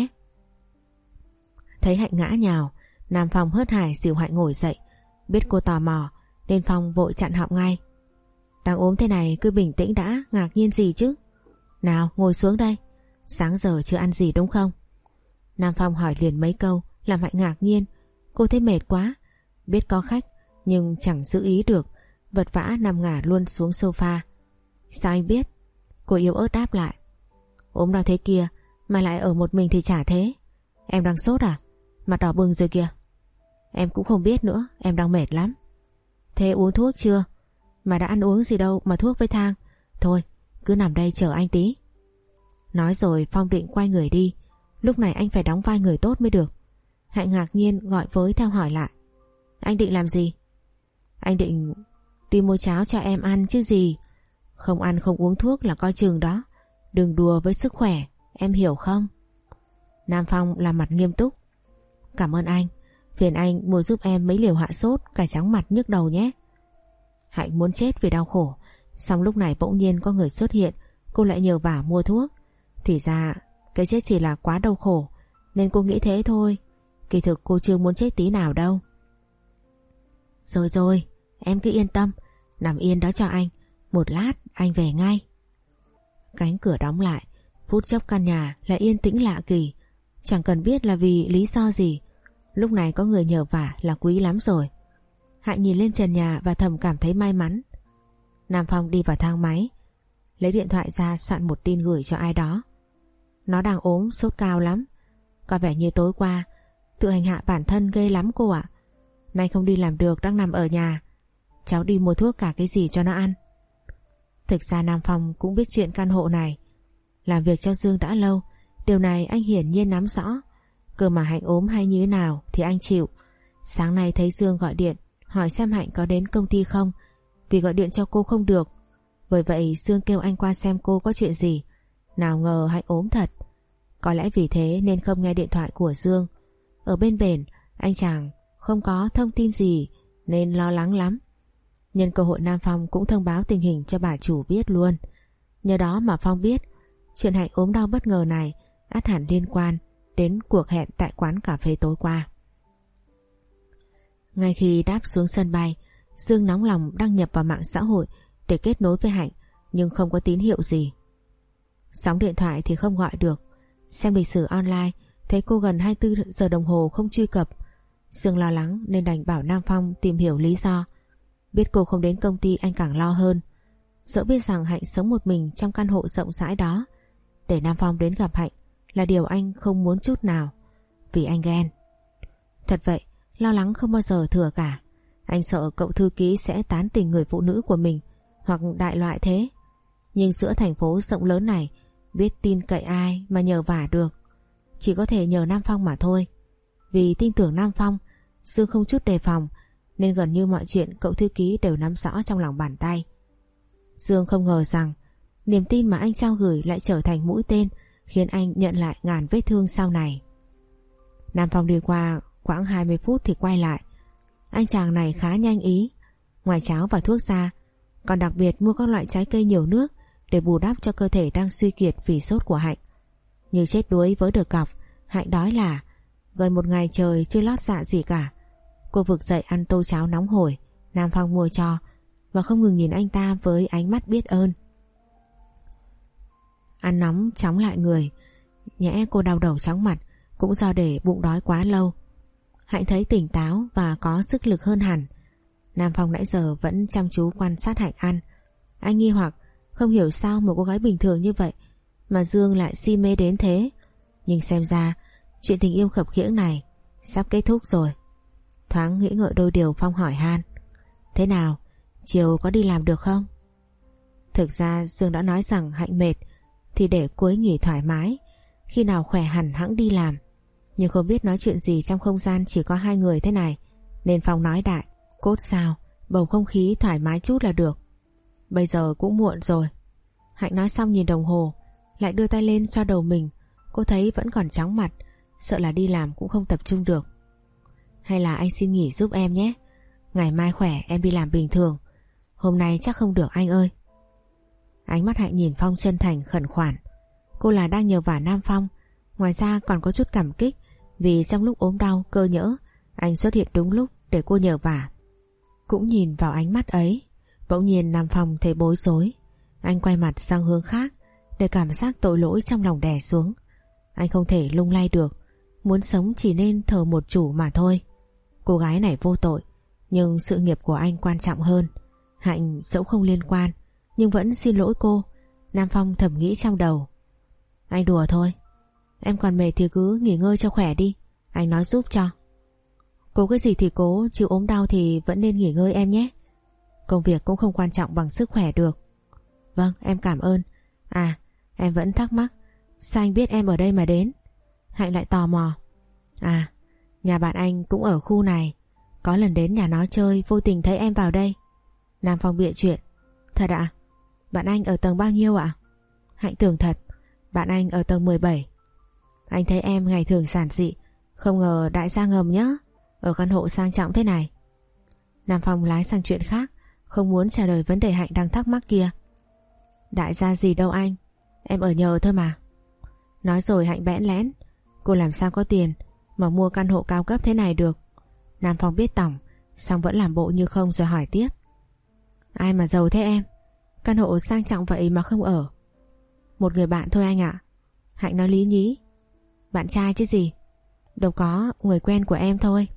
Thấy Hạnh ngã nhào, Nam Phong hớt hải dìu Hạnh ngồi dậy. Biết cô tò mò nên Phong vội chặn họng ngay. Đang ốm thế này cứ bình tĩnh đã, ngạc nhiên gì chứ? Nào ngồi xuống đây. Sáng giờ chưa ăn gì đúng không? Nam Phong hỏi liền mấy câu làm Hạnh ngạc nhiên. Cô thấy mệt quá, biết có khách nhưng chẳng giữ ý được, vật vã nằm ngả luôn xuống sofa. Sao anh biết? Cô yếu ớt đáp lại. Ốm đau thế kia mà lại ở một mình thì chả thế. Em đang sốt à? Mặt đỏ bừng rồi kìa. Em cũng không biết nữa, em đang mệt lắm. Thế uống thuốc chưa? Mà đã ăn uống gì đâu mà thuốc với thang. Thôi cứ nằm đây chờ anh tí. Nói rồi Phong định quay người đi. Lúc này anh phải đóng vai người tốt mới được. Hạnh ngạc nhiên gọi với theo hỏi lại. Anh định làm gì? Anh định đi mua cháo cho em ăn chứ gì. Không ăn không uống thuốc là coi chừng đó. Đừng đùa với sức khỏe, em hiểu không? Nam Phong làm mặt nghiêm túc. Cảm ơn anh. Phiền anh mua giúp em mấy liều hạ sốt, cải trắng mặt nhức đầu nhé. Hạnh muốn chết vì đau khổ. Xong lúc này bỗng nhiên có người xuất hiện. Cô lại nhờ vả mua thuốc. Thì ra cái chết chỉ là quá đau khổ, nên cô nghĩ thế thôi. Kỳ thực cô chưa muốn chết tí nào đâu. Rồi rồi, em cứ yên tâm, nằm yên đó cho anh. Một lát anh về ngay. Cánh cửa đóng lại. Phút chốc căn nhà lại yên tĩnh lạ kỳ. Chẳng cần biết là vì lý do gì, lúc này có người nhờ vả là quý lắm rồi. Hạnh nhìn lên trần nhà và thầm cảm thấy may mắn. Nam Phong đi vào thang máy, lấy điện thoại ra soạn một tin gửi cho ai đó. Nó đang ốm, sốt cao lắm. Có vẻ như tối qua tự hành hạ bản thân ghê lắm cô ạ. Nay không đi làm được, đang nằm ở nhà. Cháu đi mua thuốc cả cái gì cho nó ăn. Thực ra Nam Phong cũng biết chuyện căn hộ này. Làm việc cho Dương đã lâu, điều này anh hiển nhiên nắm rõ. Cơ mà Hạnh ốm hay như thế nào thì anh chịu. Sáng nay thấy Dương gọi điện hỏi xem Hạnh có đến công ty không, vì gọi điện cho cô không được. Bởi vậy Dương kêu anh qua xem cô có chuyện gì. Nào ngờ Hạnh ốm thật. Có lẽ vì thế nên không nghe điện thoại của Dương. Ở bên bển anh chàng không có thông tin gì nên lo lắng lắm. Nhân cơ hội Nam Phong cũng thông báo tình hình cho bà chủ biết luôn. Nhờ đó mà Phong biết chuyện Hạnh ốm đau bất ngờ này ắt hẳn liên quan đến cuộc hẹn tại quán cà phê tối qua. Ngay khi đáp xuống sân bay, Dương nóng lòng đăng nhập vào mạng xã hội để kết nối với Hạnh, nhưng không có tín hiệu gì. Sóng điện thoại thì không gọi được. Xem lịch sử online thấy cô gần hai mươi tư giờ đồng hồ không truy cập. Dương lo lắng nên đành bảo Nam Phong tìm hiểu lý do. Biết cô không đến công ty anh càng lo hơn. Dẫu biết rằng Hạnh sống một mình trong căn hộ rộng rãi đó, để Nam Phong đến gặp Hạnh là điều anh không muốn chút nào, vì anh ghen. Thật vậy, lo lắng không bao giờ thừa cả. Anh sợ cậu thư ký sẽ tán tỉnh người phụ nữ của mình, hoặc đại loại thế. Nhưng giữa thành phố rộng lớn này, biết tin cậy ai mà nhờ vả được. Chỉ có thể nhờ Nam Phong mà thôi. Vì tin tưởng Nam Phong, Dương không chút đề phòng, nên gần như mọi chuyện cậu thư ký đều nắm rõ trong lòng bàn tay. Dương không ngờ rằng niềm tin mà anh trao gửi lại trở thành mũi tên, khiến anh nhận lại ngàn vết thương sau này. Nam Phong đi qua khoảng hai mươi phút thì quay lại. Anh chàng này khá nhanh ý. Ngoài cháo và thuốc ra, còn đặc biệt mua các loại trái cây nhiều nước để bù đắp cho cơ thể đang suy kiệt vì sốt của Hạnh. Như chết đuối với được cọc, Hạnh đói là gần một ngày trời chưa lót dạ gì cả. Cô vực dậy ăn tô cháo nóng hổi Nam Phong mua cho, và không ngừng nhìn anh ta với ánh mắt biết ơn. Ăn nóng chóng lại người, nhẽ cô đau đầu chóng mặt cũng do để bụng đói quá lâu. Hạnh thấy tỉnh táo và có sức lực hơn hẳn. Nam Phong nãy giờ vẫn chăm chú quan sát Hạnh ăn. Anh nghi hoặc không hiểu sao một cô gái bình thường như vậy mà Dương lại si mê đến thế. Nhưng xem ra chuyện tình yêu khập khiễng này sắp kết thúc rồi. Thoáng nghĩ ngợi đôi điều, Phong hỏi han: thế nào, chiều có đi làm được không? Thực ra Dương đã nói rằng Hạnh mệt thì để cuối nghỉ thoải mái, khi nào khỏe hẳn hẵng đi làm. Nhưng không biết nói chuyện gì trong không gian chỉ có hai người thế này, nên Phong nói đại: cốt sao, bầu không khí thoải mái chút là được. Bây giờ cũng muộn rồi. Hạnh nói xong nhìn đồng hồ, lại đưa tay lên cho đầu mình. Cô thấy vẫn còn chóng mặt, sợ là đi làm cũng không tập trung được. Hay là anh xin nghỉ giúp em nhé, ngày mai khỏe em đi làm bình thường. Hôm nay chắc không được anh ơi. Ánh mắt Hạnh nhìn Phong chân thành khẩn khoản. Cô là đang nhờ vả Nam Phong, ngoài ra còn có chút cảm kích vì trong lúc ốm đau cơ nhỡ anh xuất hiện đúng lúc để cô nhờ vả. Cũng nhìn vào ánh mắt ấy, bỗng nhiên Nam Phong thấy bối rối. Anh quay mặt sang hướng khác để cảm giác tội lỗi trong lòng đè xuống. Anh không thể lung lay được, muốn sống chỉ nên thờ một chủ mà thôi. Cô gái này vô tội, nhưng sự nghiệp của anh quan trọng hơn. Hạnh dẫu không liên quan, nhưng vẫn xin lỗi cô. Nam Phong thầm nghĩ trong đầu: anh đùa thôi, em còn mệt thì cứ nghỉ ngơi cho khỏe đi, anh nói giúp cho. Cố cái gì thì cố, chịu ốm đau thì vẫn nên nghỉ ngơi em nhé. Công việc cũng không quan trọng bằng sức khỏe được. Vâng, em cảm ơn. À, em vẫn thắc mắc, sao anh biết em ở đây mà đến? Hạnh lại tò mò. À, nhà bạn anh cũng ở khu này, có lần đến nhà nó chơi vô tình thấy em vào đây. Nam Phong bịa chuyện: thật ạ? Bạn anh ở tầng bao nhiêu ạ? Hạnh tưởng thật: bạn anh ở tầng mười bảy. Anh thấy em ngày thường giản dị, không ngờ đại gia ngầm nhá, ở căn hộ sang trọng thế này. Nam Phong lái sang chuyện khác, không muốn trả lời vấn đề Hạnh đang thắc mắc kia. Đại gia gì đâu anh, em ở nhờ thôi mà. Nói rồi Hạnh bẽn lẽn: cô làm sao có tiền mà mua căn hộ cao cấp thế này được. Nam Phong biết tỏng, xong vẫn làm bộ như không rồi hỏi tiếp: ai mà giàu thế em, căn hộ sang trọng vậy mà không ở? Một người bạn thôi anh ạ. Hạnh nói lý nhí: bạn trai chứ gì, đâu có, người quen của em thôi.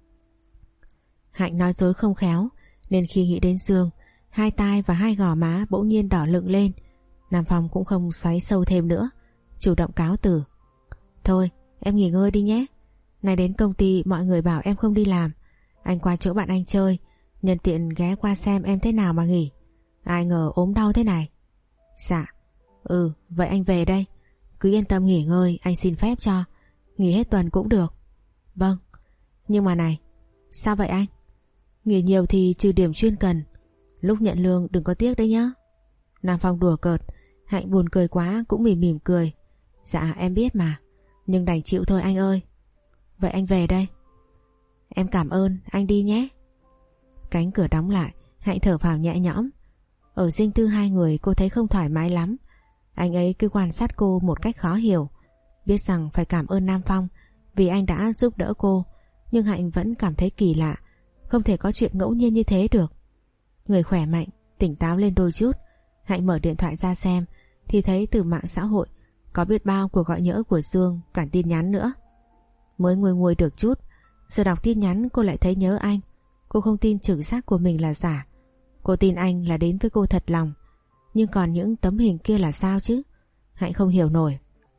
Hạnh nói dối không khéo, nên khi nghĩ đến Dương, hai tai và hai gò má bỗng nhiên đỏ lựng lên. Nam Phong cũng không xoáy sâu thêm nữa, chủ động cáo từ: thôi em nghỉ ngơi đi nhé, nay đến công ty mọi người bảo em không đi làm, anh qua chỗ bạn anh chơi, nhân tiện ghé qua xem em thế nào mà nghỉ. Ai ngờ ốm đau thế này. Dạ. Ừ, vậy anh về đây, cứ yên tâm nghỉ ngơi, anh xin phép cho, nghỉ hết tuần cũng được. Vâng. Nhưng mà này, sao vậy anh? Nghỉ nhiều thì trừ điểm chuyên cần, lúc nhận lương đừng có tiếc đấy nhá. Nam Phong đùa cợt. Hạnh buồn cười quá cũng mỉm mỉm cười: dạ em biết mà, nhưng đành chịu thôi anh ơi. Vậy anh về đây. Em cảm ơn, anh đi nhé. Cánh cửa đóng lại, Hạnh thở phào nhẹ nhõm. Ở riêng tư hai người cô thấy không thoải mái lắm. Anh ấy cứ quan sát cô một cách khó hiểu, biết rằng phải cảm ơn Nam Phong vì anh đã giúp đỡ cô, nhưng Hạnh vẫn cảm thấy kỳ lạ, không thể có chuyện ngẫu nhiên như thế được. Người khỏe mạnh, tỉnh táo lên đôi chút. Hạnh mở điện thoại ra xem thì thấy từ mạng xã hội có biết bao cuộc gọi nhỡ của Dương, cả tin nhắn nữa. Mới nguôi nguôi được chút, Giờ đọc tin nhắn cô lại thấy nhớ anh. Cô không tin trực giác của mình là giả. Cô tin anh là đến với cô thật lòng. Nhưng còn những tấm hình kia là sao chứ? Hạnh không hiểu nổi.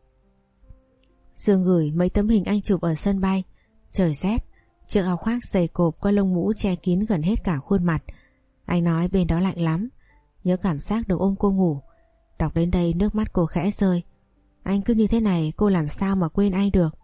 Dương gửi mấy tấm hình anh chụp ở sân bay. Trời rét, chiếc áo khoác dày cộp qua lông mũ che kín gần hết cả khuôn mặt. Anh nói bên đó lạnh lắm. Nhớ cảm giác được ôm cô ngủ. Đọc đến đây nước mắt cô khẽ rơi. Anh cứ như thế này cô làm sao mà quên anh được.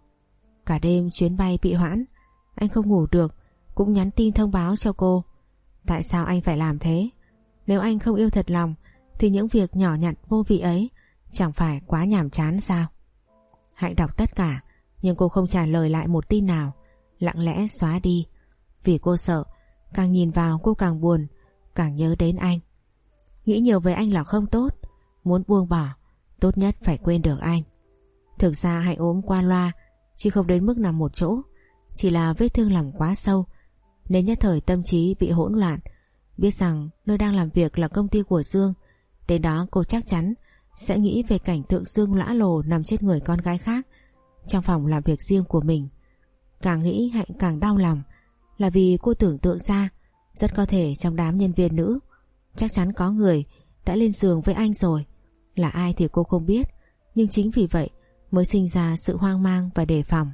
Cả đêm chuyến bay bị hoãn. Anh không ngủ được, cũng nhắn tin thông báo cho cô. Tại sao anh phải làm thế? Nếu anh không yêu thật lòng thì những việc nhỏ nhặt vô vị ấy chẳng phải quá nhàm chán sao? Hạnh đọc tất cả, nhưng cô không trả lời lại một tin nào, lặng lẽ xóa đi. Vì cô sợ, càng nhìn vào cô càng buồn, càng nhớ đến anh. Nghĩ nhiều về anh là không tốt, muốn buông bỏ, tốt nhất phải quên được anh. Thực ra Hạnh ốm qua loa, chứ không đến mức nằm một chỗ, chỉ là vết thương lòng quá sâu, nên nhất thời tâm trí bị hỗn loạn. Biết rằng nơi đang làm việc là công ty của Dương, đến đó cô chắc chắn sẽ nghĩ về cảnh tượng Dương lõa lồ nằm trên người con gái khác trong phòng làm việc riêng của mình. Càng nghĩ Hạnh càng đau lòng, là vì cô tưởng tượng ra rất có thể trong đám nhân viên nữ chắc chắn có người đã lên giường với anh rồi. Là ai thì cô không biết, nhưng chính vì vậy mới sinh ra sự hoang mang và đề phòng.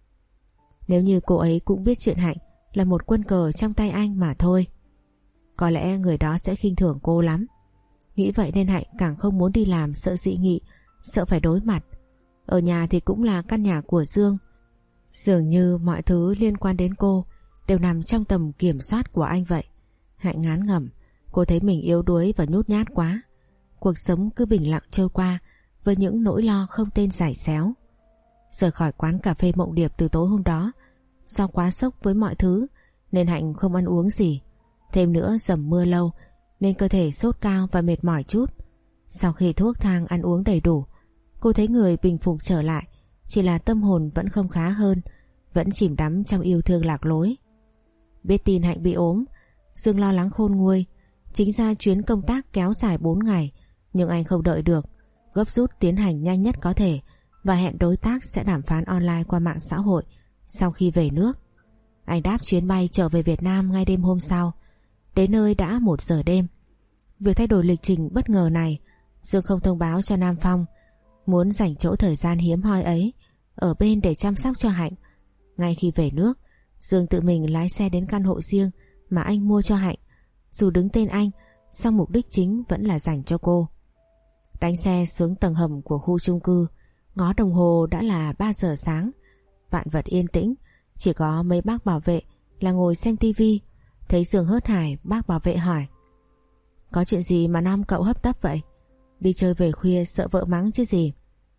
Nếu như cô ấy cũng biết chuyện Hạnh là một quân cờ trong tay anh mà thôi, có lẽ người đó sẽ khinh thường cô lắm. Nghĩ vậy nên Hạnh càng không muốn đi làm, sợ dị nghị, sợ phải đối mặt. Ở nhà thì cũng là căn nhà của Dương. Dường như mọi thứ liên quan đến cô đều nằm trong tầm kiểm soát của anh vậy. Hạnh ngán ngẩm, cô thấy mình yếu đuối và nhút nhát quá. Cuộc sống cứ bình lặng trôi qua với những nỗi lo không tên rải xéo. Rời khỏi quán cà phê Mộng Điệp từ tối hôm đó, do quá sốc với mọi thứ nên Hạnh không ăn uống gì. Thêm nữa dầm mưa lâu nên cơ thể sốt cao và mệt mỏi chút. Sau khi thuốc thang ăn uống đầy đủ, cô thấy người bình phục trở lại, chỉ là tâm hồn vẫn không khá hơn, vẫn chìm đắm trong yêu thương lạc lối. Biết tin Hạnh bị ốm, Dương lo lắng khôn nguôi. Chính ra chuyến công tác kéo dài bốn ngày, nhưng anh không đợi được, gấp rút tiến hành nhanh nhất có thể và hẹn đối tác sẽ đàm phán online qua mạng xã hội sau khi về nước. Anh đáp chuyến bay trở về Việt Nam ngay đêm hôm sau. Đến nơi đã một giờ đêm. Việc thay đổi lịch trình bất ngờ này Dương không thông báo cho Nam Phong, muốn dành chỗ thời gian hiếm hoi ấy ở bên để chăm sóc cho Hạnh. Ngay khi về nước, Dương tự mình lái xe đến căn hộ riêng mà anh mua cho Hạnh. Dù đứng tên anh, song mục đích chính vẫn là dành cho cô. Đánh xe xuống tầng hầm của khu chung cư, ngó đồng hồ đã là ba giờ sáng. Vạn vật yên tĩnh, chỉ có mấy bác bảo vệ là ngồi xem tivi. Thấy Dương hớt hải, bác bảo vệ hỏi: Có chuyện gì mà Nam cậu hấp tấp vậy? Đi chơi về khuya sợ vợ mắng chứ gì?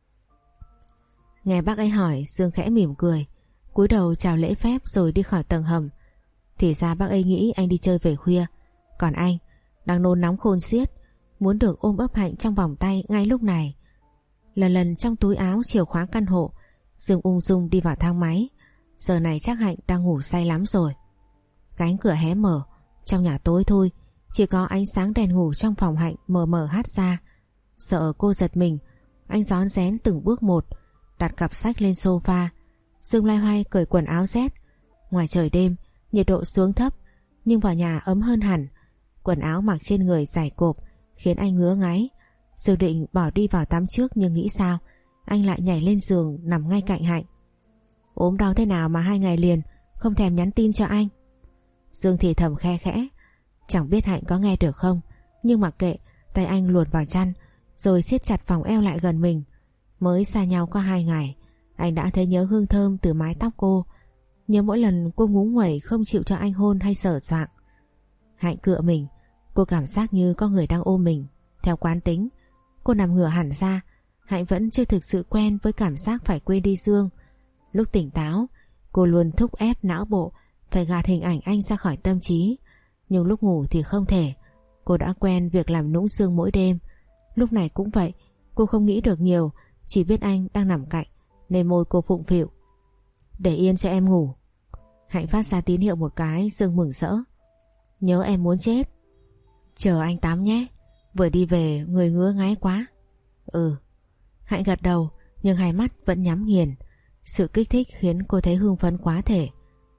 Nghe bác ấy hỏi, Dương khẽ mỉm cười, cúi đầu chào lễ phép rồi đi khỏi tầng hầm. Thì ra bác ấy nghĩ anh đi chơi về khuya, còn anh đang nôn nóng khôn xiết, muốn được ôm ấp Hạnh trong vòng tay ngay lúc này. Lần lần trong túi áo chìa khóa căn hộ, Dương ung dung đi vào thang máy. Giờ này chắc Hạnh đang ngủ say lắm rồi. Cánh cửa hé mở, trong nhà tối thui, chỉ có ánh sáng đèn ngủ trong phòng Hạnh mờ mờ hắt ra. Sợ cô giật mình, anh rón rén từng bước một, đặt cặp sách lên sofa. Dương loay hoay cởi quần áo rét. Ngoài trời đêm, nhiệt độ xuống thấp, nhưng vào nhà ấm hơn hẳn. Quần áo mặc trên người dày cộp khiến anh ngứa ngáy. Dương định bỏ đi vào tắm trước, nhưng nghĩ sao anh lại nhảy lên giường nằm ngay cạnh Hạnh. Ốm đau thế nào mà hai ngày liền không thèm nhắn tin cho anh? Dương thì thầm khe khẽ. Chẳng biết Hạnh có nghe được không, nhưng mặc kệ, tay anh luồn vào chăn rồi siết chặt vòng eo lại gần mình. Mới xa nhau có hai ngày, anh đã thấy nhớ hương thơm từ mái tóc cô, nhớ mỗi lần cô ngúng nguẩy không chịu cho anh hôn hay sờ soạng. Hạnh cựa mình, cô cảm giác như có người đang ôm mình. Theo quán tính, cô nằm ngửa hẳn ra. Hạnh vẫn chưa thực sự quen với cảm giác phải quên đi Dương. Lúc tỉnh táo, cô luôn thúc ép não bộ phải gạt hình ảnh anh ra khỏi tâm trí, nhưng lúc ngủ thì không thể. Cô đã quen việc làm nũng Dương mỗi đêm. Lúc này cũng vậy, cô không nghĩ được nhiều, chỉ biết anh đang nằm cạnh nên môi cô phụng phịu. Để yên cho em ngủ. Hạnh phát ra tín hiệu một cái. Dương mừng rỡ. Nhớ em muốn chết. Chờ anh tắm nhé, vừa đi về người ngứa ngáy quá. Ừ. Hạnh gật đầu, nhưng hai mắt vẫn nhắm nghiền. Sự kích thích khiến cô thấy hưng phấn quá thể.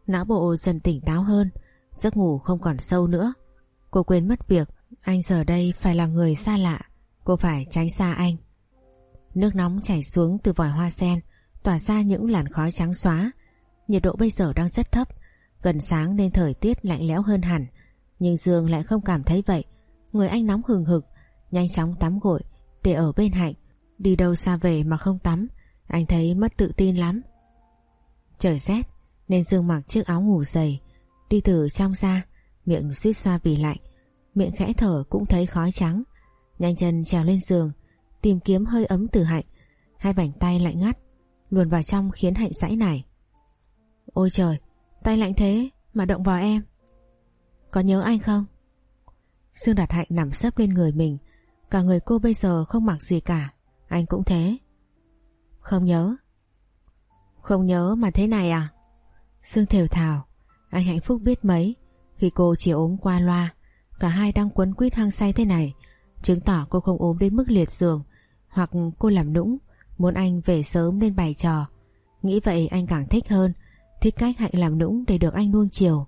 não bộ dần tỉnh táo hơn, giấc ngủ không còn sâu nữa. Cô quên mất việc anh giờ đây phải là người xa lạ, cô phải tránh xa anh. Nước nóng chảy xuống từ vòi hoa sen, tỏa ra những làn khói trắng xóa. Nhiệt độ bây giờ đang rất thấp, gần sáng nên thời tiết lạnh lẽo hơn hẳn. Nhưng Dương lại không cảm thấy vậy. Người anh nóng hừng hực, nhanh chóng tắm gội để ở bên Hạnh. Đi đâu xa về mà không tắm, anh thấy mất tự tin lắm. Trời rét nên Dương mặc chiếc áo ngủ dày, đi từ trong ra, miệng suýt xoa vì lạnh, miệng khẽ thở cũng thấy khói trắng. Nhanh chân trèo lên giường, tìm kiếm hơi ấm từ Hạnh. Hai bàn tay lạnh ngắt luồn vào trong khiến Hạnh giãy nảy. Ôi trời, tay lạnh thế mà động vào em. Có nhớ anh không? Dương đặt Hạnh nằm sấp lên người mình. Cả người cô bây giờ không mặc gì cả. Anh cũng thế. Không nhớ. Không nhớ mà thế này à? Dương thều thào. Anh hạnh phúc biết mấy khi cô chỉ ốm qua loa. Cả hai đang quấn quýt hăng say thế này, chứng tỏ cô không ốm đến mức liệt giường. Hoặc cô làm nũng, muốn anh về sớm nên bày trò. Nghĩ vậy anh càng thích hơn, thích cách Hạnh làm nũng để được anh nuông chiều.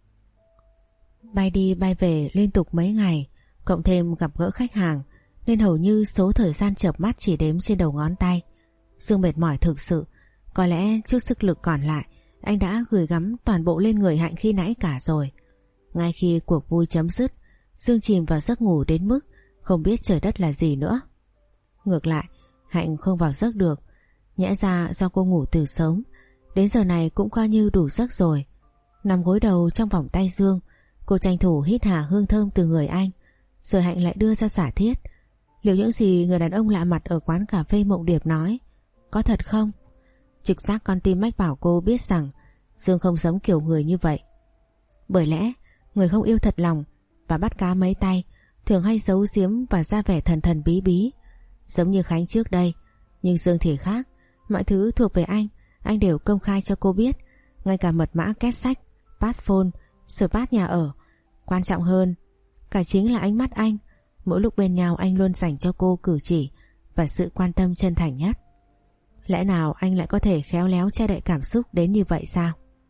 Bay đi bay về liên tục mấy ngày, cộng thêm gặp gỡ khách hàng, nên hầu như số thời gian chợp mắt chỉ đếm trên đầu ngón tay. Dương mệt mỏi thực sự. Có lẽ chút sức lực còn lại anh đã gửi gắm toàn bộ lên người Hạnh khi nãy cả rồi. Ngay khi cuộc vui chấm dứt, Dương chìm vào giấc ngủ đến mức không biết trời đất là gì nữa. Ngược lại, Hạnh không vào giấc được. Nhẽ ra do cô ngủ từ sớm, đến giờ này cũng coi như đủ giấc rồi. Nằm gối đầu trong vòng tay Dương, cô tranh thủ hít hà hương thơm từ người anh. Rồi Hạnh lại đưa ra giả thiết. Liệu những gì người đàn ông lạ mặt ở quán cà phê Mộng Điệp nói có thật không? Trực giác con tim mách bảo cô biết rằng Dương không giống kiểu người như vậy. Bởi lẽ người không yêu thật lòng và bắt cá mấy tay thường hay giấu giếm và ra vẻ thần thần bí bí, giống như Khánh trước đây. Nhưng Dương thì khác. Mọi thứ thuộc về anh, anh đều công khai cho cô biết. Ngay cả mật mã két sách, passphone, sổ pass nhà ở. Quan trọng hơn cả chính là ánh mắt anh. Mỗi lúc bên nhau anh luôn dành cho cô cử chỉ và sự quan tâm chân thành nhất. Lẽ nào anh lại có thể khéo léo che đậy cảm xúc đến như vậy sao?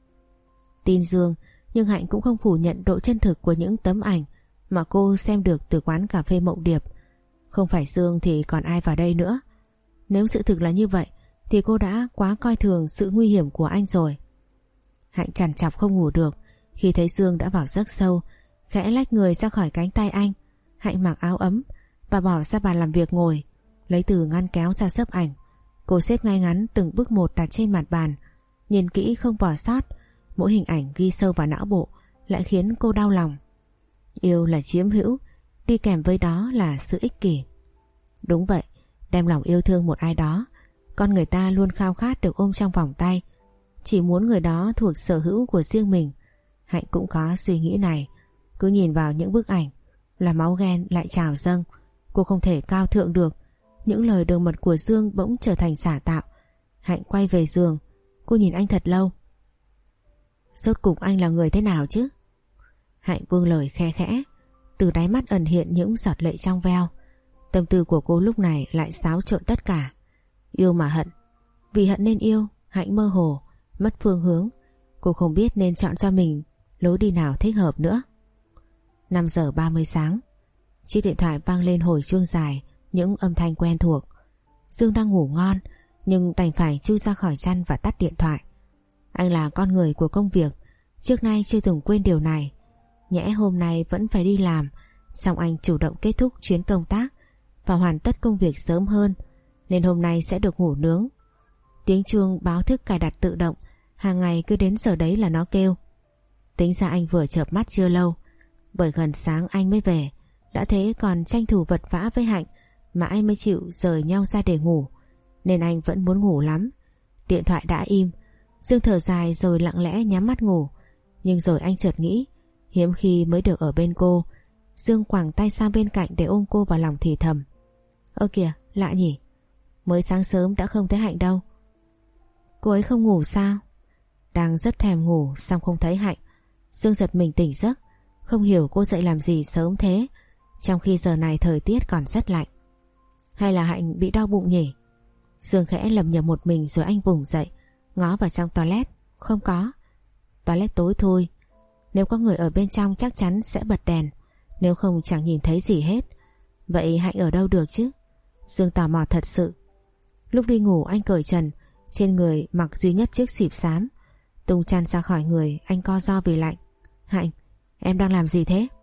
Tin Dương, nhưng Hạnh cũng không phủ nhận độ chân thực của những tấm ảnh mà cô xem được từ quán cà phê Mộng Điệp. Không phải Dương thì còn ai vào đây nữa. Nếu sự thực là như vậy thì cô đã quá coi thường sự nguy hiểm của anh rồi. Hạnh trằn trọc không ngủ được khi thấy Dương đã vào giấc sâu, khẽ lách người ra khỏi cánh tay anh. Hạnh mặc áo ấm và bỏ ra bàn làm việc ngồi, lấy từ ngăn kéo ra xấp ảnh. Cô xếp ngay ngắn từng bức một đặt trên mặt bàn, nhìn kỹ không bỏ sót. Mỗi hình ảnh ghi sâu vào não bộ lại khiến cô đau lòng. Yêu là chiếm hữu, đi kèm với đó là sự ích kỷ. Đúng vậy, đem lòng yêu thương một ai đó, con người ta luôn khao khát được ôm trong vòng tay, chỉ muốn người đó thuộc sở hữu của riêng mình. Hạnh cũng có suy nghĩ này. Cứ nhìn vào những bức ảnh là máu ghen lại trào dâng. Cô không thể cao thượng được. Những lời đường mật của Dương bỗng trở thành giả tạo. Hạnh quay về giường. Cô nhìn anh thật lâu. Rốt cục anh là người thế nào chứ? Hạnh buông lời khe khẽ. Từ đáy mắt ẩn hiện những giọt lệ trong veo. Tâm tư của cô lúc này lại xáo trộn tất cả. Yêu mà hận. Vì hận nên yêu, Hạnh mơ hồ, mất phương hướng. Cô không biết nên chọn cho mình lối đi nào thích hợp nữa. Năm giờ ba mươi sáng. Chiếc điện thoại vang lên hồi chuông dài, những âm thanh quen thuộc. Dương đang ngủ ngon nhưng đành phải chui ra khỏi chăn và tắt điện thoại. Anh là con người của công việc, trước nay chưa từng quên điều này. Nhẽ hôm nay vẫn phải đi làm, song anh chủ động kết thúc chuyến công tác và hoàn tất công việc sớm hơn, nên hôm nay sẽ được ngủ nướng. Tiếng chuông báo thức cài đặt tự động, hàng ngày cứ đến giờ đấy là nó kêu. Tính ra anh vừa chợp mắt chưa lâu, bởi gần sáng anh mới về. Đã thế còn tranh thủ vật vã với Hạnh mà anh mới chịu rời nhau ra để ngủ, nên anh vẫn muốn ngủ lắm. Điện thoại đã im. Dương thở dài rồi lặng lẽ nhắm mắt ngủ. Nhưng rồi anh chợt nghĩ, hiếm khi mới được ở bên cô. Dương quàng tay sang bên cạnh để ôm cô vào lòng thì thầm. Ơ kìa, lạ nhỉ, mới sáng sớm đã không thấy Hạnh đâu. Cô ấy không ngủ sao? Đang rất thèm ngủ xong không thấy Hạnh. Dương giật mình tỉnh giấc. Không hiểu cô dậy làm gì sớm thế, trong khi giờ này thời tiết còn rất lạnh. Hay là Hạnh bị đau bụng nhỉ? Dương khẽ lầm nhầm một mình rồi anh vùng dậy, ngó vào trong toilet. Không có. toilet tối thui. Nếu có người ở bên trong chắc chắn sẽ bật đèn, nếu không chẳng nhìn thấy gì hết. Vậy Hạnh ở đâu được chứ? Dương tò mò thật sự. Lúc đi ngủ anh cởi trần, trên người mặc duy nhất chiếc xịp xám. Tung chăn ra khỏi người, anh co ro vì lạnh. Hạnh, em đang làm gì thế?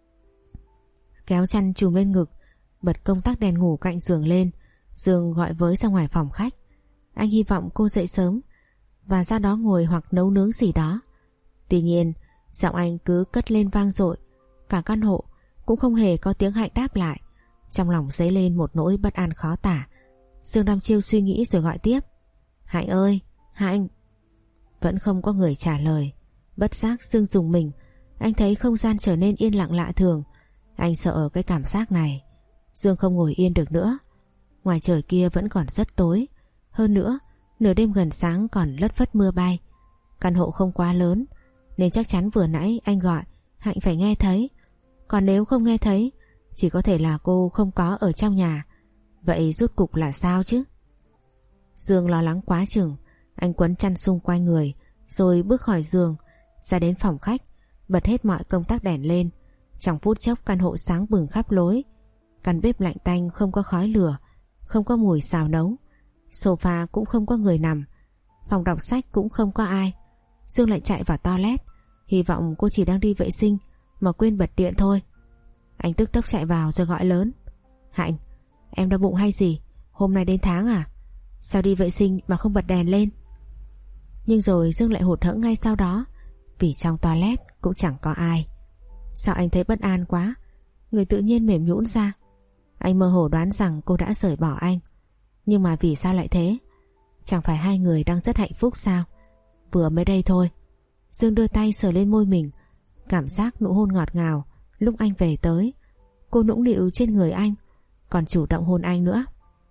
Kéo chăn trùm lên ngực, bật công tắc đèn ngủ cạnh giường lên. Dương gọi với ra ngoài phòng khách. Anh hy vọng cô dậy sớm và ra đó ngồi hoặc nấu nướng gì đó. Tuy nhiên giọng anh cứ cất lên vang dội. Cả căn hộ cũng không hề có tiếng Hạnh đáp lại. Trong lòng dấy lên một nỗi bất an khó tả. Dương đăm chiêu suy nghĩ rồi gọi tiếp. Hạnh ơi, Hạnh. Vẫn không có người trả lời. Bất giác Dương rùng mình. Anh thấy không gian trở nên yên lặng lạ thường. Anh sợ cái cảm giác này. Dương không ngồi yên được nữa. Ngoài trời kia vẫn còn rất tối. Hơn nữa nửa đêm gần sáng còn lất phất mưa bay. Căn hộ không quá lớn nên chắc chắn vừa nãy anh gọi Hạnh phải nghe thấy. Còn nếu không nghe thấy, chỉ có thể là cô không có ở trong nhà. Vậy rốt cục là sao chứ? Dương lo lắng quá chừng. Anh quấn chăn xung quanh người rồi bước khỏi giường, ra đến phòng khách, bật hết mọi công tắc đèn lên. Trong phút chốc căn hộ sáng bừng khắp lối. Căn bếp lạnh tanh không có khói lửa, không có mùi xào nấu. Sofa cũng không có người nằm. Phòng đọc sách cũng không có ai. Dương lại chạy vào toilet, hy vọng cô chỉ đang đi vệ sinh mà quên bật điện thôi. Anh tức tốc chạy vào rồi gọi lớn. Hạnh, em đau bụng hay gì? Hôm nay đến tháng à? Sao đi vệ sinh mà không bật đèn lên? Nhưng rồi Dương lại hụt hẫng ngay sau đó, vì trong toilet cũng chẳng có ai. Sao anh thấy bất an quá, người tự nhiên mềm nhũn ra. Anh mơ hồ đoán rằng cô đã rời bỏ anh. Nhưng mà vì sao lại thế? Chẳng phải hai người đang rất hạnh phúc sao? Vừa mới đây thôi. Dương đưa tay sờ lên môi mình. Cảm giác nụ hôn ngọt ngào lúc anh về tới. Cô nũng nịu trên người anh, còn chủ động hôn anh nữa.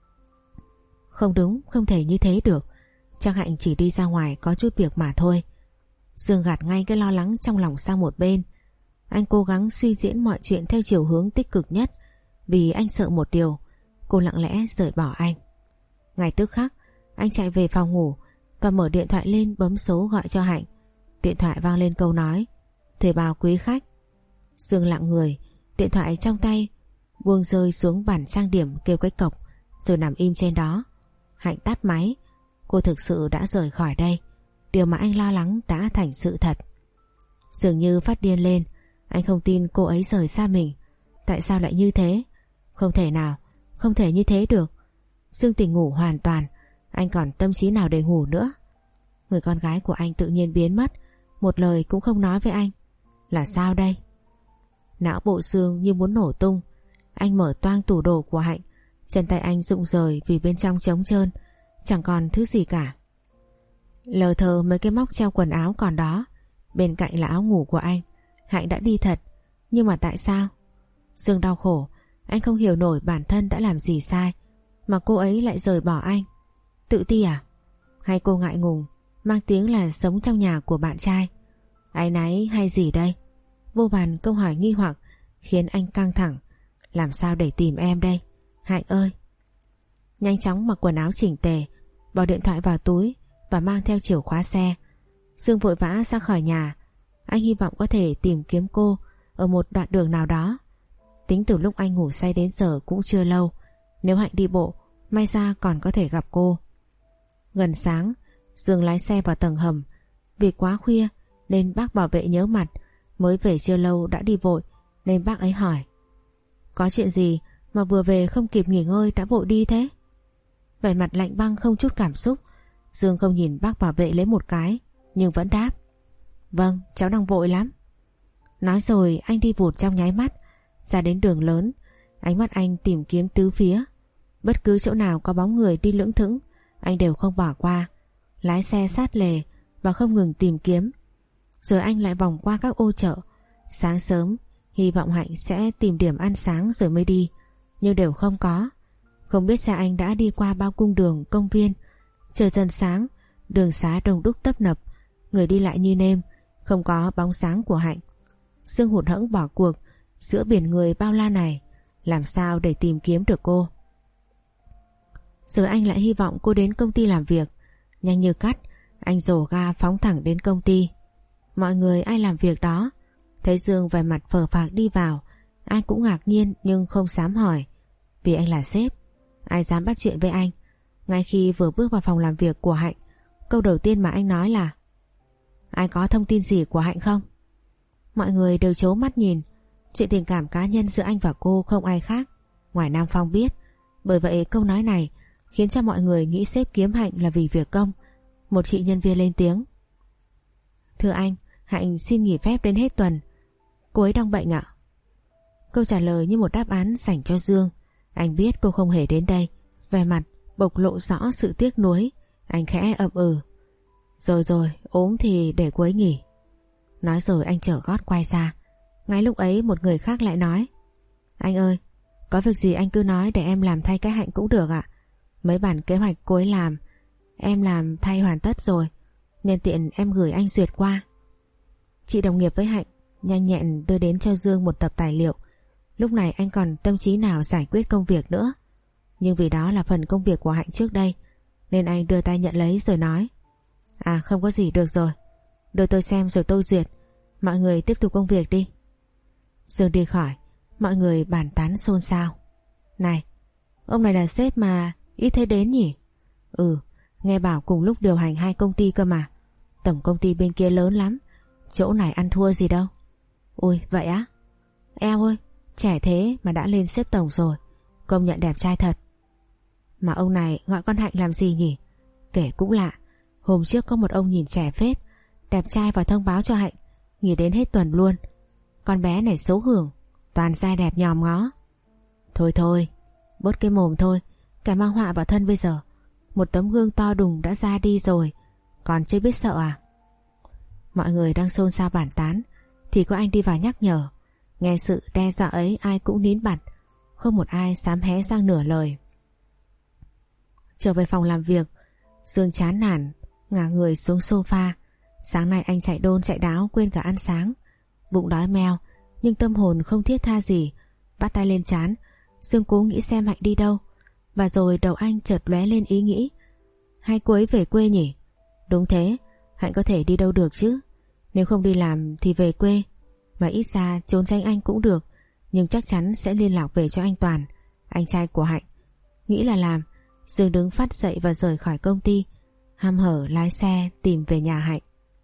Không đúng, không thể như thế được. Chắc Hạnh chỉ đi ra ngoài có chút việc mà thôi. Dương gạt ngay cái lo lắng trong lòng sang một bên. Anh cố gắng suy diễn mọi chuyện theo chiều hướng tích cực nhất, vì anh sợ một điều, cô lặng lẽ rời bỏ anh. Ngay tức khắc anh chạy về phòng ngủ và mở điện thoại lên bấm số gọi cho Hạnh. Điện thoại vang lên câu nói: thuê bao quý khách. Dương lặng người, điện thoại trong tay buông rơi xuống bàn trang điểm kêu cái cộc, rồi nằm im trên đó. Hạnh tắt máy. Cô thực sự đã rời khỏi đây. Điều mà anh lo lắng đã thành sự thật. Dường như phát điên lên. Anh không tin cô ấy rời xa mình. Tại sao lại như thế? Không thể nào, không thể như thế được. Dương tỉnh ngủ hoàn toàn. Anh còn tâm trí nào để ngủ nữa? Người con gái của anh tự nhiên biến mất, một lời cũng không nói với anh. Là sao đây? Não bộ Dương như muốn nổ tung. Anh mở toang tủ đồ của Hạnh. Chân tay anh rụng rời vì bên trong trống trơn, chẳng còn thứ gì cả. Lờ thờ mấy cái móc treo quần áo còn đó. Bên cạnh là áo ngủ của anh. Hạnh đã đi thật, nhưng mà tại sao? Dương đau khổ. Anh không hiểu nổi bản thân đã làm gì sai mà cô ấy lại rời bỏ anh. Tự ti à? Hay cô ngại ngùng, mang tiếng là sống trong nhà của bạn trai? Áy náy hay gì đây? Vô vàn câu hỏi nghi hoặc khiến anh căng thẳng. Làm sao để tìm em đây? Hạnh ơi! Nhanh chóng mặc quần áo chỉnh tề, bỏ điện thoại vào túi và mang theo chìa khóa xe. Dương vội vã ra khỏi nhà. Anh hy vọng có thể tìm kiếm cô ở một đoạn đường nào đó. Tính từ lúc anh ngủ say đến giờ cũng chưa lâu. Nếu Hạnh đi bộ, may ra còn có thể gặp cô. Gần sáng, Dương lái xe vào tầng hầm. Vì quá khuya nên bác bảo vệ nhớ mặt, mới về chưa lâu đã đi vội, nên bác ấy hỏi: có chuyện gì mà vừa về không kịp nghỉ ngơi đã vội đi thế? Vẻ mặt lạnh băng không chút cảm xúc. Dương không nhìn bác bảo vệ lấy một cái, nhưng vẫn đáp: vâng, cháu đang vội lắm. Nói rồi anh đi vụt trong nháy mắt. Ra đến đường lớn, ánh mắt anh tìm kiếm tứ phía. Bất cứ chỗ nào có bóng người đi lững thững, anh đều không bỏ qua. Lái xe sát lề và không ngừng tìm kiếm. Rồi anh lại vòng qua các ô chợ. Sáng sớm hy vọng Hạnh sẽ tìm điểm ăn sáng rồi mới đi, nhưng đều không có. Không biết xe anh đã đi qua bao cung đường, công viên. Trời dần sáng, đường xá đông đúc tấp nập, người đi lại như nêm, không có bóng sáng của Hạnh. Dương hụt hẫng bỏ cuộc giữa biển người bao la này. Làm sao để tìm kiếm được cô? Rồi anh lại hy vọng cô đến công ty làm việc. Nhanh như cắt, anh dồ ga phóng thẳng đến công ty. Mọi người ai làm việc đó. Thấy Dương vẻ mặt phờ phạc đi vào, ai cũng ngạc nhiên nhưng không dám hỏi. Vì anh là sếp, ai dám bắt chuyện với anh. Ngay khi vừa bước vào phòng làm việc của Hạnh, câu đầu tiên mà anh nói là: ai có thông tin gì của Hạnh không? Mọi người đều trố mắt nhìn. Chuyện tình cảm cá nhân giữa anh và cô không ai khác ngoài Nam Phong biết. Bởi vậy câu nói này khiến cho mọi người nghĩ sếp kiếm Hạnh là vì việc công. Một chị nhân viên lên tiếng: thưa anh, Hạnh xin nghỉ phép đến hết tuần. Cô ấy đang bệnh ạ. Câu trả lời như một đáp án dành cho Dương. Anh biết cô không hề đến đây. Vẻ mặt bộc lộ rõ sự tiếc nuối. Anh khẽ ậm ừ: rồi rồi, ốm thì để cô ấy nghỉ. Nói rồi anh trở gót quay ra. Ngay lúc ấy một người khác lại nói: anh ơi, có việc gì anh cứ nói để em làm thay cái Hạnh cũng được ạ. Mấy bản kế hoạch cô ấy làm em làm thay hoàn tất rồi, nhân tiện em gửi anh duyệt qua. Chị đồng nghiệp với Hạnh nhanh nhẹn đưa đến cho Dương một tập tài liệu. Lúc này anh còn tâm trí nào giải quyết công việc nữa. Nhưng vì đó là phần công việc của Hạnh trước đây nên anh đưa tay nhận lấy rồi nói: à không có gì, được rồi, đưa tôi xem rồi tôi duyệt. Mọi người tiếp tục công việc đi. Dương đi khỏi. Mọi người bàn tán xôn xao: này, ông này là sếp mà ít thấy đến nhỉ? Ừ, nghe bảo cùng lúc điều hành hai công ty cơ mà. Tổng công ty bên kia lớn lắm, chỗ này ăn thua gì đâu. Ôi vậy á? Eo ơi, trẻ thế mà đã lên sếp tổng rồi, công nhận đẹp trai thật. Mà ông này gọi con Hạnh làm gì nhỉ? Kể cũng lạ, hôm trước có một ông nhìn trẻ phết, đẹp trai và thông báo cho Hạnh nghỉ đến hết tuần luôn. Con bé này xấu hưởng, toàn da đẹp nhòm ngó. Thôi thôi, bớt cái mồm thôi, cả mang họa vào thân bây giờ. Một tấm gương to đùng đã ra đi rồi, còn chưa biết sợ à? Mọi người đang xôn xao bàn tán thì có anh đi vào nhắc nhở. Nghe sự đe dọa ấy ai cũng nín bặt, không một ai dám hé răng nửa lời. Trở về phòng làm việc, Dương chán nản ngả người xuống sofa. Sáng nay anh chạy đôn chạy đáo quên cả ăn sáng. Bụng đói meo nhưng tâm hồn không thiết tha gì. Bắt tay lên trán, Dương cố nghĩ xem Hạnh đi đâu. Và rồi đầu anh chợt lóe lên ý nghĩ: hay cô ấy về quê nhỉ? Đúng thế, Hạnh có thể đi đâu được chứ. Nếu không đi làm thì về quê, mà ít ra trốn tránh anh cũng được. Nhưng chắc chắn sẽ liên lạc về cho anh Toàn, anh trai của Hạnh. Nghĩ là làm, Dương đứng phát dậy và rời khỏi công ty, hăm hở lái xe tìm về nhà Hạnh.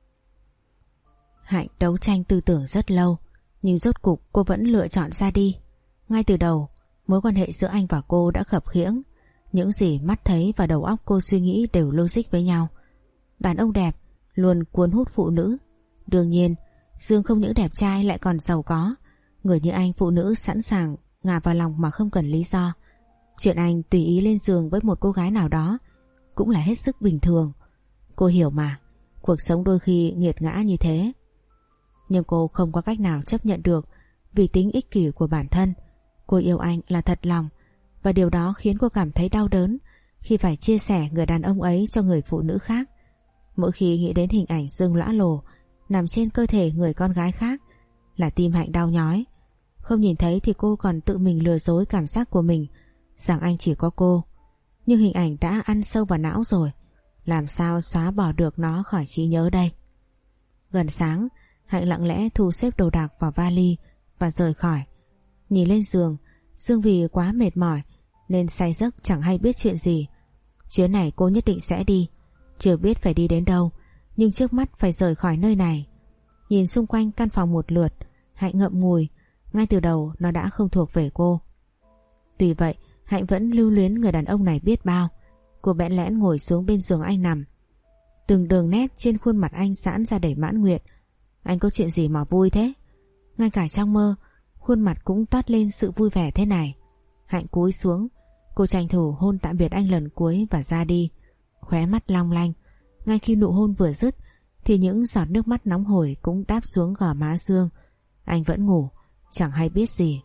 Hạnh đấu tranh tư tưởng rất lâu, nhưng rốt cục cô vẫn lựa chọn ra đi. Ngay từ đầu, mối quan hệ giữa anh và cô đã khập khiễng. Những gì mắt thấy và đầu óc cô suy nghĩ đều logic với nhau. Đàn ông đẹp luôn cuốn hút phụ nữ. Đương nhiên, Dương không những đẹp trai lại còn giàu có. Người như anh phụ nữ sẵn sàng ngả vào lòng mà không cần lý do. Chuyện anh tùy ý lên giường với một cô gái nào đó cũng là hết sức bình thường. Cô hiểu mà, cuộc sống đôi khi nghiệt ngã như thế. Nhưng cô không có cách nào chấp nhận được vì tính ích kỷ của bản thân. Cô yêu anh là thật lòng, và điều đó khiến cô cảm thấy đau đớn khi phải chia sẻ người đàn ông ấy cho người phụ nữ khác. Mỗi khi nghĩ đến hình ảnh Dương lõa lồ nằm trên cơ thể người con gái khác là tim Hạnh đau nhói. Không nhìn thấy thì cô còn tự mình lừa dối cảm giác của mình rằng anh chỉ có cô. Nhưng hình ảnh đã ăn sâu vào não rồi, làm sao xóa bỏ được nó khỏi trí nhớ đây. Gần sáng, Hạnh lặng lẽ thu xếp đồ đạc vào vali và rời khỏi. Nhìn lên giường, Dương vì quá mệt mỏi nên say giấc chẳng hay biết chuyện gì. Chuyến này cô nhất định sẽ đi, chưa biết phải đi đến đâu, nhưng trước mắt phải rời khỏi nơi này. Nhìn xung quanh căn phòng một lượt, Hạnh ngậm ngùi. Ngay từ đầu nó đã không thuộc về cô. Tuy vậy, Hạnh vẫn lưu luyến người đàn ông này biết bao. Cô bẽn lẽn ngồi xuống bên giường anh nằm. Từng đường nét trên khuôn mặt anh giãn ra đầy mãn nguyện. Anh có chuyện gì mà vui thế? Ngay cả trong mơ, khuôn mặt cũng toát lên sự vui vẻ thế này. Hạnh cúi xuống, cô tranh thủ hôn tạm biệt anh lần cuối và ra đi. Khóe mắt long lanh. Ngay khi nụ hôn vừa dứt thì những giọt nước mắt nóng hổi cũng đáp xuống gò má Dương. Anh vẫn ngủ, chẳng hay biết gì.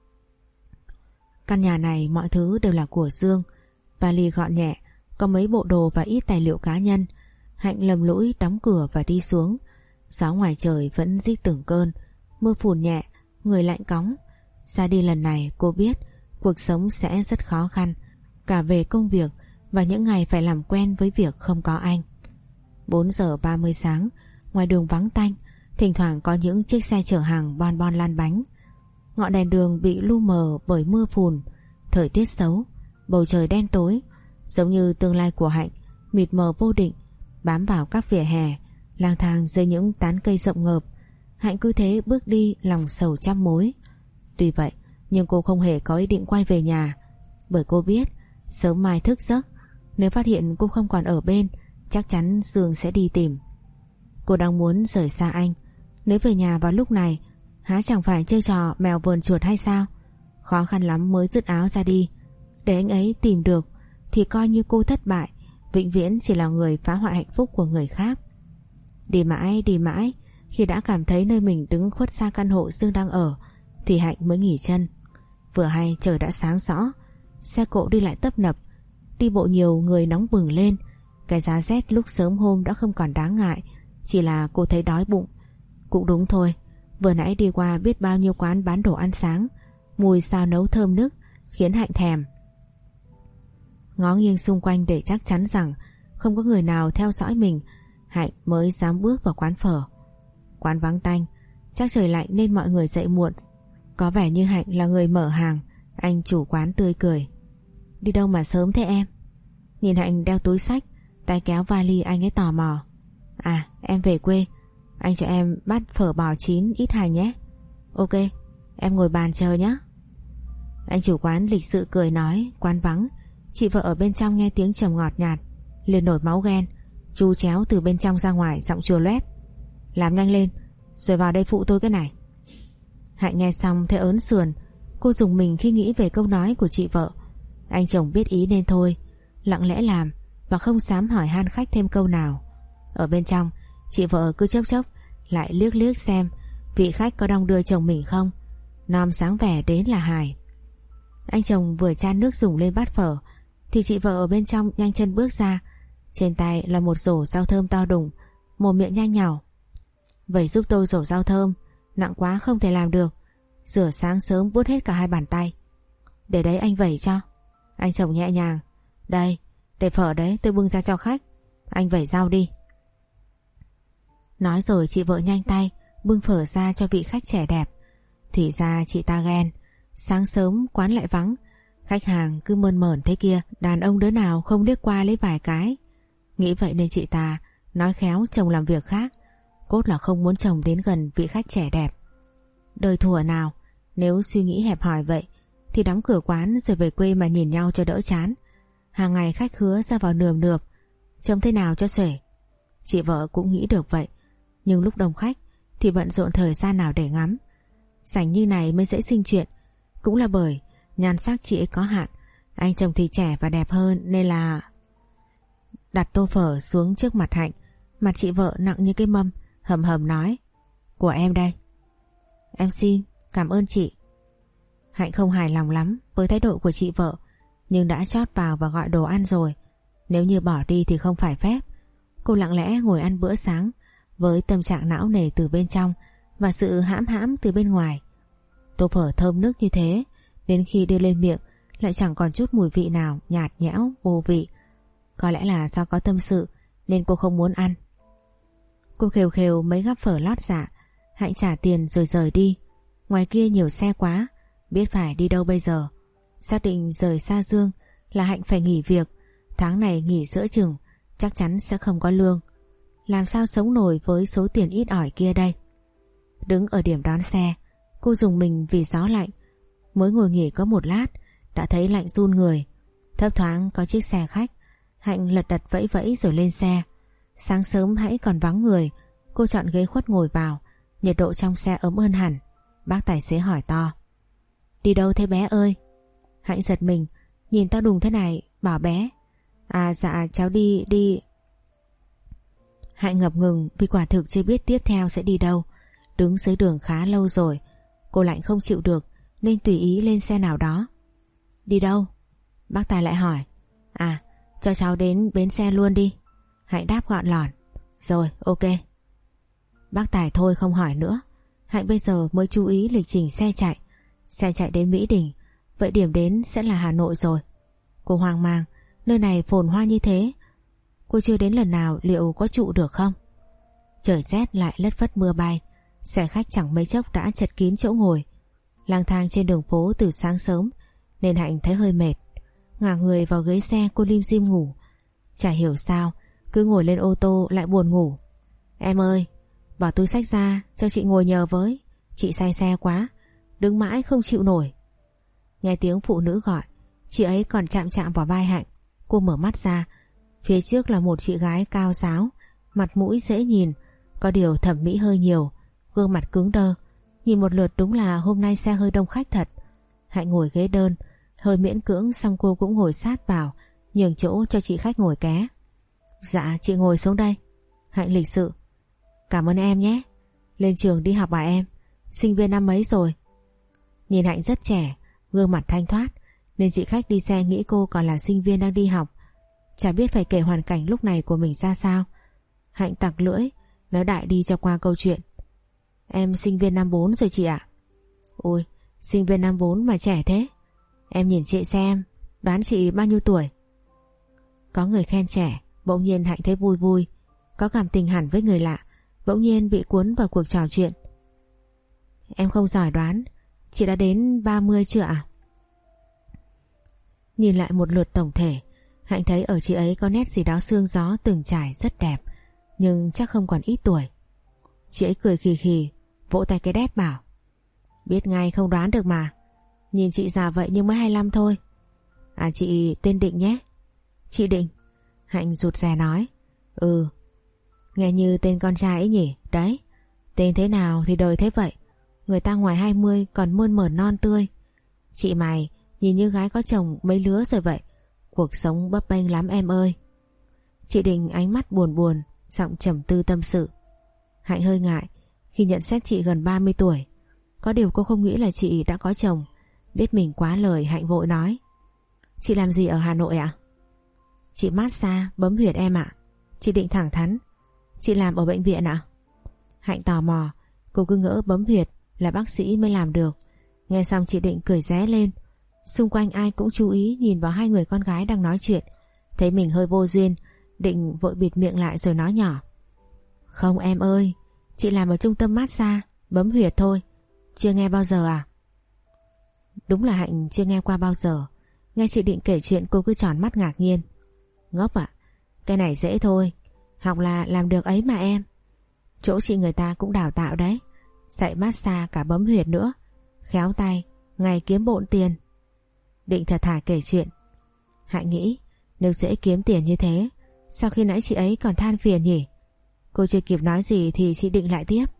Căn nhà này mọi thứ đều là của Dương. Vali gọn nhẹ, có mấy bộ đồ và ít tài liệu cá nhân. Hạnh lầm lũi đóng cửa và đi xuống. Gió ngoài trời vẫn rít từng cơn, mưa phùn nhẹ, người lạnh cóng. Ra đi lần này cô biết cuộc sống sẽ rất khó khăn, cả về công việc và những ngày phải làm quen với việc không có anh. Bốn giờ ba mươi sáng, ngoài đường vắng tanh, Thỉnh thoảng có những chiếc xe chở hàng bon bon lăn bánh. Ngọn đèn đường bị lu mờ bởi mưa phùn. Thời tiết xấu, bầu trời đen tối, giống như tương lai của Hạnh mịt mờ vô định, bám vào các vỉa hè, lang thang dưới những tán cây rậm ngợp. Hạnh cứ thế bước đi lòng sầu trăm mối. Tuy vậy nhưng cô không hề có ý định quay về nhà, bởi cô biết sớm mai thức giấc, nếu phát hiện cô không còn ở bên, chắc chắn Dương sẽ đi tìm. Cô đang muốn rời xa anh, nếu về nhà vào lúc này há chẳng phải chơi trò mèo vờn chuột hay sao? Khó khăn lắm mới dứt áo ra đi. Để anh ấy tìm được thì coi như cô thất bại, vĩnh viễn chỉ là người phá hoại hạnh phúc của người khác. Đi mãi đi mãi, khi đã cảm thấy nơi mình đứng khuất xa căn hộ Dương đang ở thì Hạnh mới nghỉ chân. Vừa hay trời đã sáng rõ, xe cộ đi lại tấp nập, đi bộ nhiều người nóng bừng lên. Cái giá rét lúc sớm hôm đã không còn đáng ngại, chỉ là cô thấy đói bụng. Cũng đúng thôi, vừa nãy đi qua biết bao nhiêu quán bán đồ ăn sáng, mùi xào nấu thơm nức khiến Hạnh thèm. Ngó nghiêng xung quanh để chắc chắn rằng không có người nào theo dõi mình, Hạnh mới dám bước vào quán phở. Quán vắng tanh, chắc trời lạnh nên mọi người dậy muộn. Có vẻ như Hạnh là người mở hàng. Anh chủ quán tươi cười: "Đi đâu mà sớm thế em?" Nhìn Hạnh đeo túi xách, tay kéo vali, anh ấy tò mò: "À, em về quê, anh cho em bát phở bò chín ít hành nhé." "Ok, em ngồi bàn chờ nhé." Anh chủ quán lịch sự cười nói. Quán vắng, chị vợ ở bên trong nghe tiếng trầm ngọt nhạt liền nổi máu ghen, chu chéo từ bên trong ra ngoài, giọng chua loét: "Làm nhanh lên, rồi vào đây phụ tôi cái này." Hạnh nghe xong thấy ớn sườn. Cô rùng mình khi nghĩ về câu nói của chị vợ. Anh chồng biết ý nên thôi, lặng lẽ làm và không dám hỏi han khách thêm câu nào. Ở bên trong, chị vợ cứ chốc chốc lại liếc liếc xem vị khách có đong đưa chồng mình không. Nom sáng vẻ đến là hài. Anh chồng vừa chan nước dùng lên bát phở thì chị vợ ở bên trong nhanh chân bước ra, trên tay là một rổ rau thơm to đùng, mồm miệng nhanh nhảu: "Vậy giúp tôi rổ rau thơm, nặng quá không thể làm được, rửa sáng sớm buốt hết cả hai bàn tay." "Để đấy anh vẩy cho." Anh chồng nhẹ nhàng: "Đây, để phở đấy tôi bưng ra cho khách, anh vẩy rau đi." Nói rồi chị vợ nhanh tay bưng phở ra cho vị khách trẻ đẹp. Thì ra chị ta ghen, sáng sớm quán lại vắng, khách hàng cứ mơn mởn thế kia, đàn ông đứa nào không liếc qua lấy vài cái. Nghĩ vậy nên chị ta nói khéo chồng làm việc khác, cốt là không muốn chồng đến gần vị khách trẻ đẹp. Đời thùa nào, nếu suy nghĩ hẹp hòi vậy thì đóng cửa quán rồi về quê mà nhìn nhau cho đỡ chán. Hàng ngày khách khứa ra vào nườm nượp, trông thế nào cho xuể. Chị vợ cũng nghĩ được vậy, nhưng lúc đông khách thì bận rộn thời gian nào để ngắm. Rảnh như này mới dễ sinh chuyện, cũng là bởi nhan sắc chị ấy có hạn, anh chồng thì trẻ và đẹp hơn nên là... Đặt tô phở xuống trước mặt Hạnh, mặt chị vợ nặng như cái mâm, hầm hầm nói: "Của em đây." "Em xin, cảm ơn chị." Hạnh không hài lòng lắm với thái độ của chị vợ, nhưng đã chót vào và gọi đồ ăn rồi, nếu như bỏ đi thì không phải phép. Cô lặng lẽ ngồi ăn bữa sáng với tâm trạng não nề từ bên trong và sự hãm hãm từ bên ngoài. Tô phở thơm nức như thế, đến khi đưa lên miệng lại chẳng còn chút mùi vị nào, nhạt nhẽo, vô vị. Có lẽ là do có tâm sự nên cô không muốn ăn. Cô khều khều mấy gắp phở lót dạ. Hạnh trả tiền rồi rời đi. Ngoài kia nhiều xe quá, biết phải đi đâu bây giờ. Xác định rời xa Dương là Hạnh phải nghỉ việc. Tháng này nghỉ giữa chừng, chắc chắn sẽ không có lương. Làm sao sống nổi với số tiền ít ỏi kia đây? Đứng ở điểm đón xe, cô rùng mình vì gió lạnh. Mới ngồi nghỉ có một lát đã thấy lạnh run người. Thấp thoáng có chiếc xe khách. Hạnh lật đật vẫy vẫy rồi lên xe. Sáng sớm hãy còn vắng người, cô chọn ghế khuất ngồi vào. Nhiệt độ trong xe ấm hơn hẳn. Bác tài xế hỏi to: "Đi đâu thế bé ơi?" Hạnh giật mình, nhìn to đùng thế này, bảo bé: "À dạ cháu đi đi." Hạnh ngập ngừng vì quả thực chưa biết tiếp theo sẽ đi đâu. Đứng dưới đường khá lâu rồi, cô lạnh không chịu được nên tùy ý lên xe nào đó. "Đi đâu?" Bác tài lại hỏi. "À, cho cháu đến bến xe luôn đi." Hạnh đáp gọn lỏn. "Rồi, ok." Bác tài thôi không hỏi nữa. Hạnh bây giờ mới chú ý lịch trình xe chạy. Xe chạy đến Mỹ Đình, vậy điểm đến sẽ là Hà Nội rồi. Cô hoang mang, nơi này phồn hoa như thế, cô chưa đến lần nào, liệu có trụ được không? Trời rét lại lất phất mưa bay, Xe khách chẳng mấy chốc đã chật kín chỗ ngồi. Lang thang trên đường phố từ sáng sớm nên Hạnh thấy hơi mệt. Ngả người vào ghế xe, cô lim dim ngủ. Chả hiểu sao cứ ngồi lên ô tô lại buồn ngủ. Em ơi, bỏ túi xách ra cho chị ngồi nhờ với. Chị say xe quá, đứng mãi không chịu nổi. Nghe tiếng phụ nữ gọi, chị ấy còn chạm chạm vào vai Hạnh. Cô mở mắt ra, phía trước là một chị gái cao ráo, mặt mũi dễ nhìn, có điều thẩm mỹ hơi nhiều, gương mặt cứng đơ. Nhìn một lượt đúng là hôm nay xe hơi đông khách thật. Hạnh ngồi ghế đơn, hơi miễn cưỡng, xong cô cũng ngồi sát vào, nhường chỗ cho chị khách ngồi ké. Dạ chị ngồi xuống đây. Hạnh lịch sự. Cảm ơn em nhé. Lên trường đi học à em? Sinh viên năm mấy rồi? Nhìn Hạnh rất trẻ, gương mặt thanh thoát, nên chị khách đi xe nghĩ cô còn là sinh viên đang đi học. Chả biết phải kể hoàn cảnh lúc này của mình ra sao. Hạnh tặc lưỡi, nói đại đi cho qua câu chuyện. Em sinh viên năm bốn rồi chị ạ. Ôi, sinh viên năm bốn mà trẻ thế. Em nhìn chị xem, đoán chị bao nhiêu tuổi? Có người khen trẻ, bỗng nhiên Hạnh thấy vui vui. Có cảm tình hẳn với người lạ, bỗng nhiên bị cuốn vào cuộc trò chuyện. Em không giỏi đoán, chị đã đến ba mươi chưa ạ? Nhìn lại một lượt tổng thể, Hạnh thấy ở chị ấy có nét gì đó sương gió từng trải rất đẹp, nhưng chắc không còn ít tuổi. Chị ấy cười khì khì, vỗ tay cái đét bảo. Biết ngay không đoán được mà. Nhìn chị già vậy nhưng mới hai mươi lăm thôi. À chị tên Định nhé. Chị Định. Hạnh rụt rè nói. Ừ. Nghe như tên con trai ấy nhỉ. Đấy. Tên thế nào thì đời thế vậy. Người ta ngoài hai mươi còn mơn mởn non tươi. Chị mày nhìn như gái có chồng mấy lứa rồi vậy. Cuộc sống bấp bênh lắm em ơi. Chị Định ánh mắt buồn buồn, giọng trầm tư tâm sự. Hạnh hơi ngại khi nhận xét chị gần ba mươi tuổi. Có điều cô không nghĩ là chị đã có chồng. Biết mình quá lời, Hạnh vội nói. Chị làm gì ở Hà Nội ạ? Chị massage bấm huyệt em ạ. Chị Định thẳng thắn. Chị làm ở bệnh viện ạ? Hạnh tò mò. Cô cứ ngỡ bấm huyệt là bác sĩ mới làm được. Nghe xong chị Định cười ré lên. Xung quanh ai cũng chú ý nhìn vào hai người con gái đang nói chuyện. Thấy mình hơi vô duyên, Định vội bịt miệng lại rồi nói nhỏ. Không em ơi, chị làm ở trung tâm massage bấm huyệt thôi. Chưa nghe bao giờ à? Đúng là Hạnh chưa nghe qua bao giờ. Nghe chị Định kể chuyện cô cứ tròn mắt ngạc nhiên. Ngốc ạ, cái này dễ thôi. Học là làm được ấy mà em. Chỗ chị người ta cũng đào tạo đấy. Dạy massage cả bấm huyệt nữa. Khéo tay, ngày kiếm bộn tiền. Định thật thà kể chuyện. Hạnh nghĩ nếu dễ kiếm tiền như thế, sao khi nãy chị ấy còn than phiền nhỉ? Cô chưa kịp nói gì thì chị Định lại tiếp.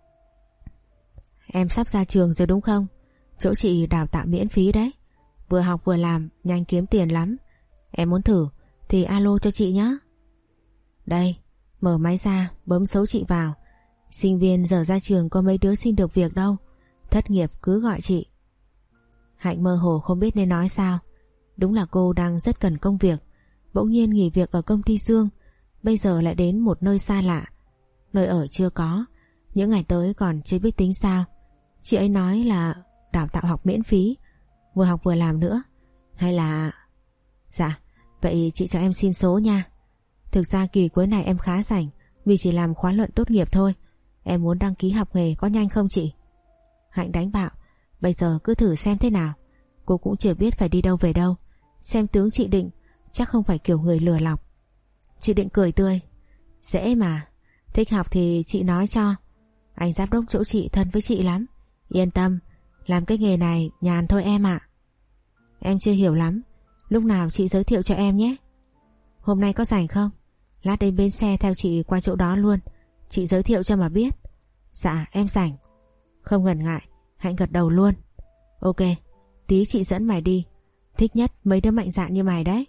Em sắp ra trường rồi đúng không? Chỗ chị đào tạo miễn phí đấy. Vừa học vừa làm, nhanh kiếm tiền lắm. Em muốn thử thì alo cho chị nhé. Đây, mở máy ra, bấm số chị vào. Sinh viên giờ ra trường có mấy đứa xin được việc đâu. Thất nghiệp cứ gọi chị. Hạnh mơ hồ không biết nên nói sao. Đúng là cô đang rất cần công việc. Bỗng nhiên nghỉ việc ở công ty Dương, bây giờ lại đến một nơi xa lạ. Nơi ở chưa có, những ngày tới còn chưa biết tính sao. Chị ấy nói là đào tạo học miễn phí, vừa học vừa làm nữa. Hay là... Dạ, vậy chị cho em xin số nha. Thực ra kỳ cuối này em khá rảnh, vì chỉ làm khóa luận tốt nghiệp thôi. Em muốn đăng ký học nghề, có nhanh không chị? Hạnh đánh bạo. Bây giờ cứ thử xem thế nào. Cô cũng chưa biết phải đi đâu về đâu. Xem tướng chị Định chắc không phải kiểu người lừa lọc. Chị Định cười tươi. Dễ mà. Thích học thì chị nói cho. Anh giám đốc chỗ chị thân với chị lắm. Yên tâm, làm cái nghề này nhàn thôi em ạ. Em chưa hiểu lắm. Lúc nào chị giới thiệu cho em nhé. Hôm nay có rảnh không? Lát đến bến xe theo chị qua chỗ đó luôn. Chị giới thiệu cho mà biết. Dạ em rảnh. Không ngần ngại, Hạnh gật đầu luôn. Ok, tí chị dẫn mày đi. Thích nhất mấy đứa mạnh dạn như mày đấy.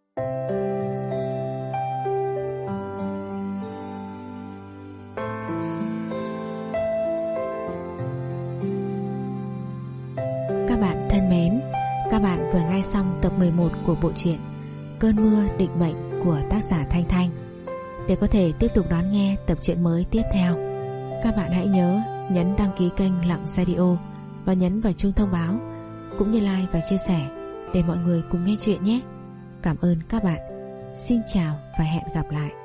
Các bạn thân mến, các bạn vừa nghe xong tập mười một của bộ truyện Cơn mưa định mệnh của tác giả Thanh Thanh. Để có thể tiếp tục đón nghe tập truyện mới tiếp theo, các bạn hãy nhớ nhấn đăng ký kênh Lặng Radio và nhấn vào chuông thông báo, cũng như like và chia sẻ để mọi người cùng nghe chuyện nhé. Cảm ơn các bạn. Xin chào và hẹn gặp lại.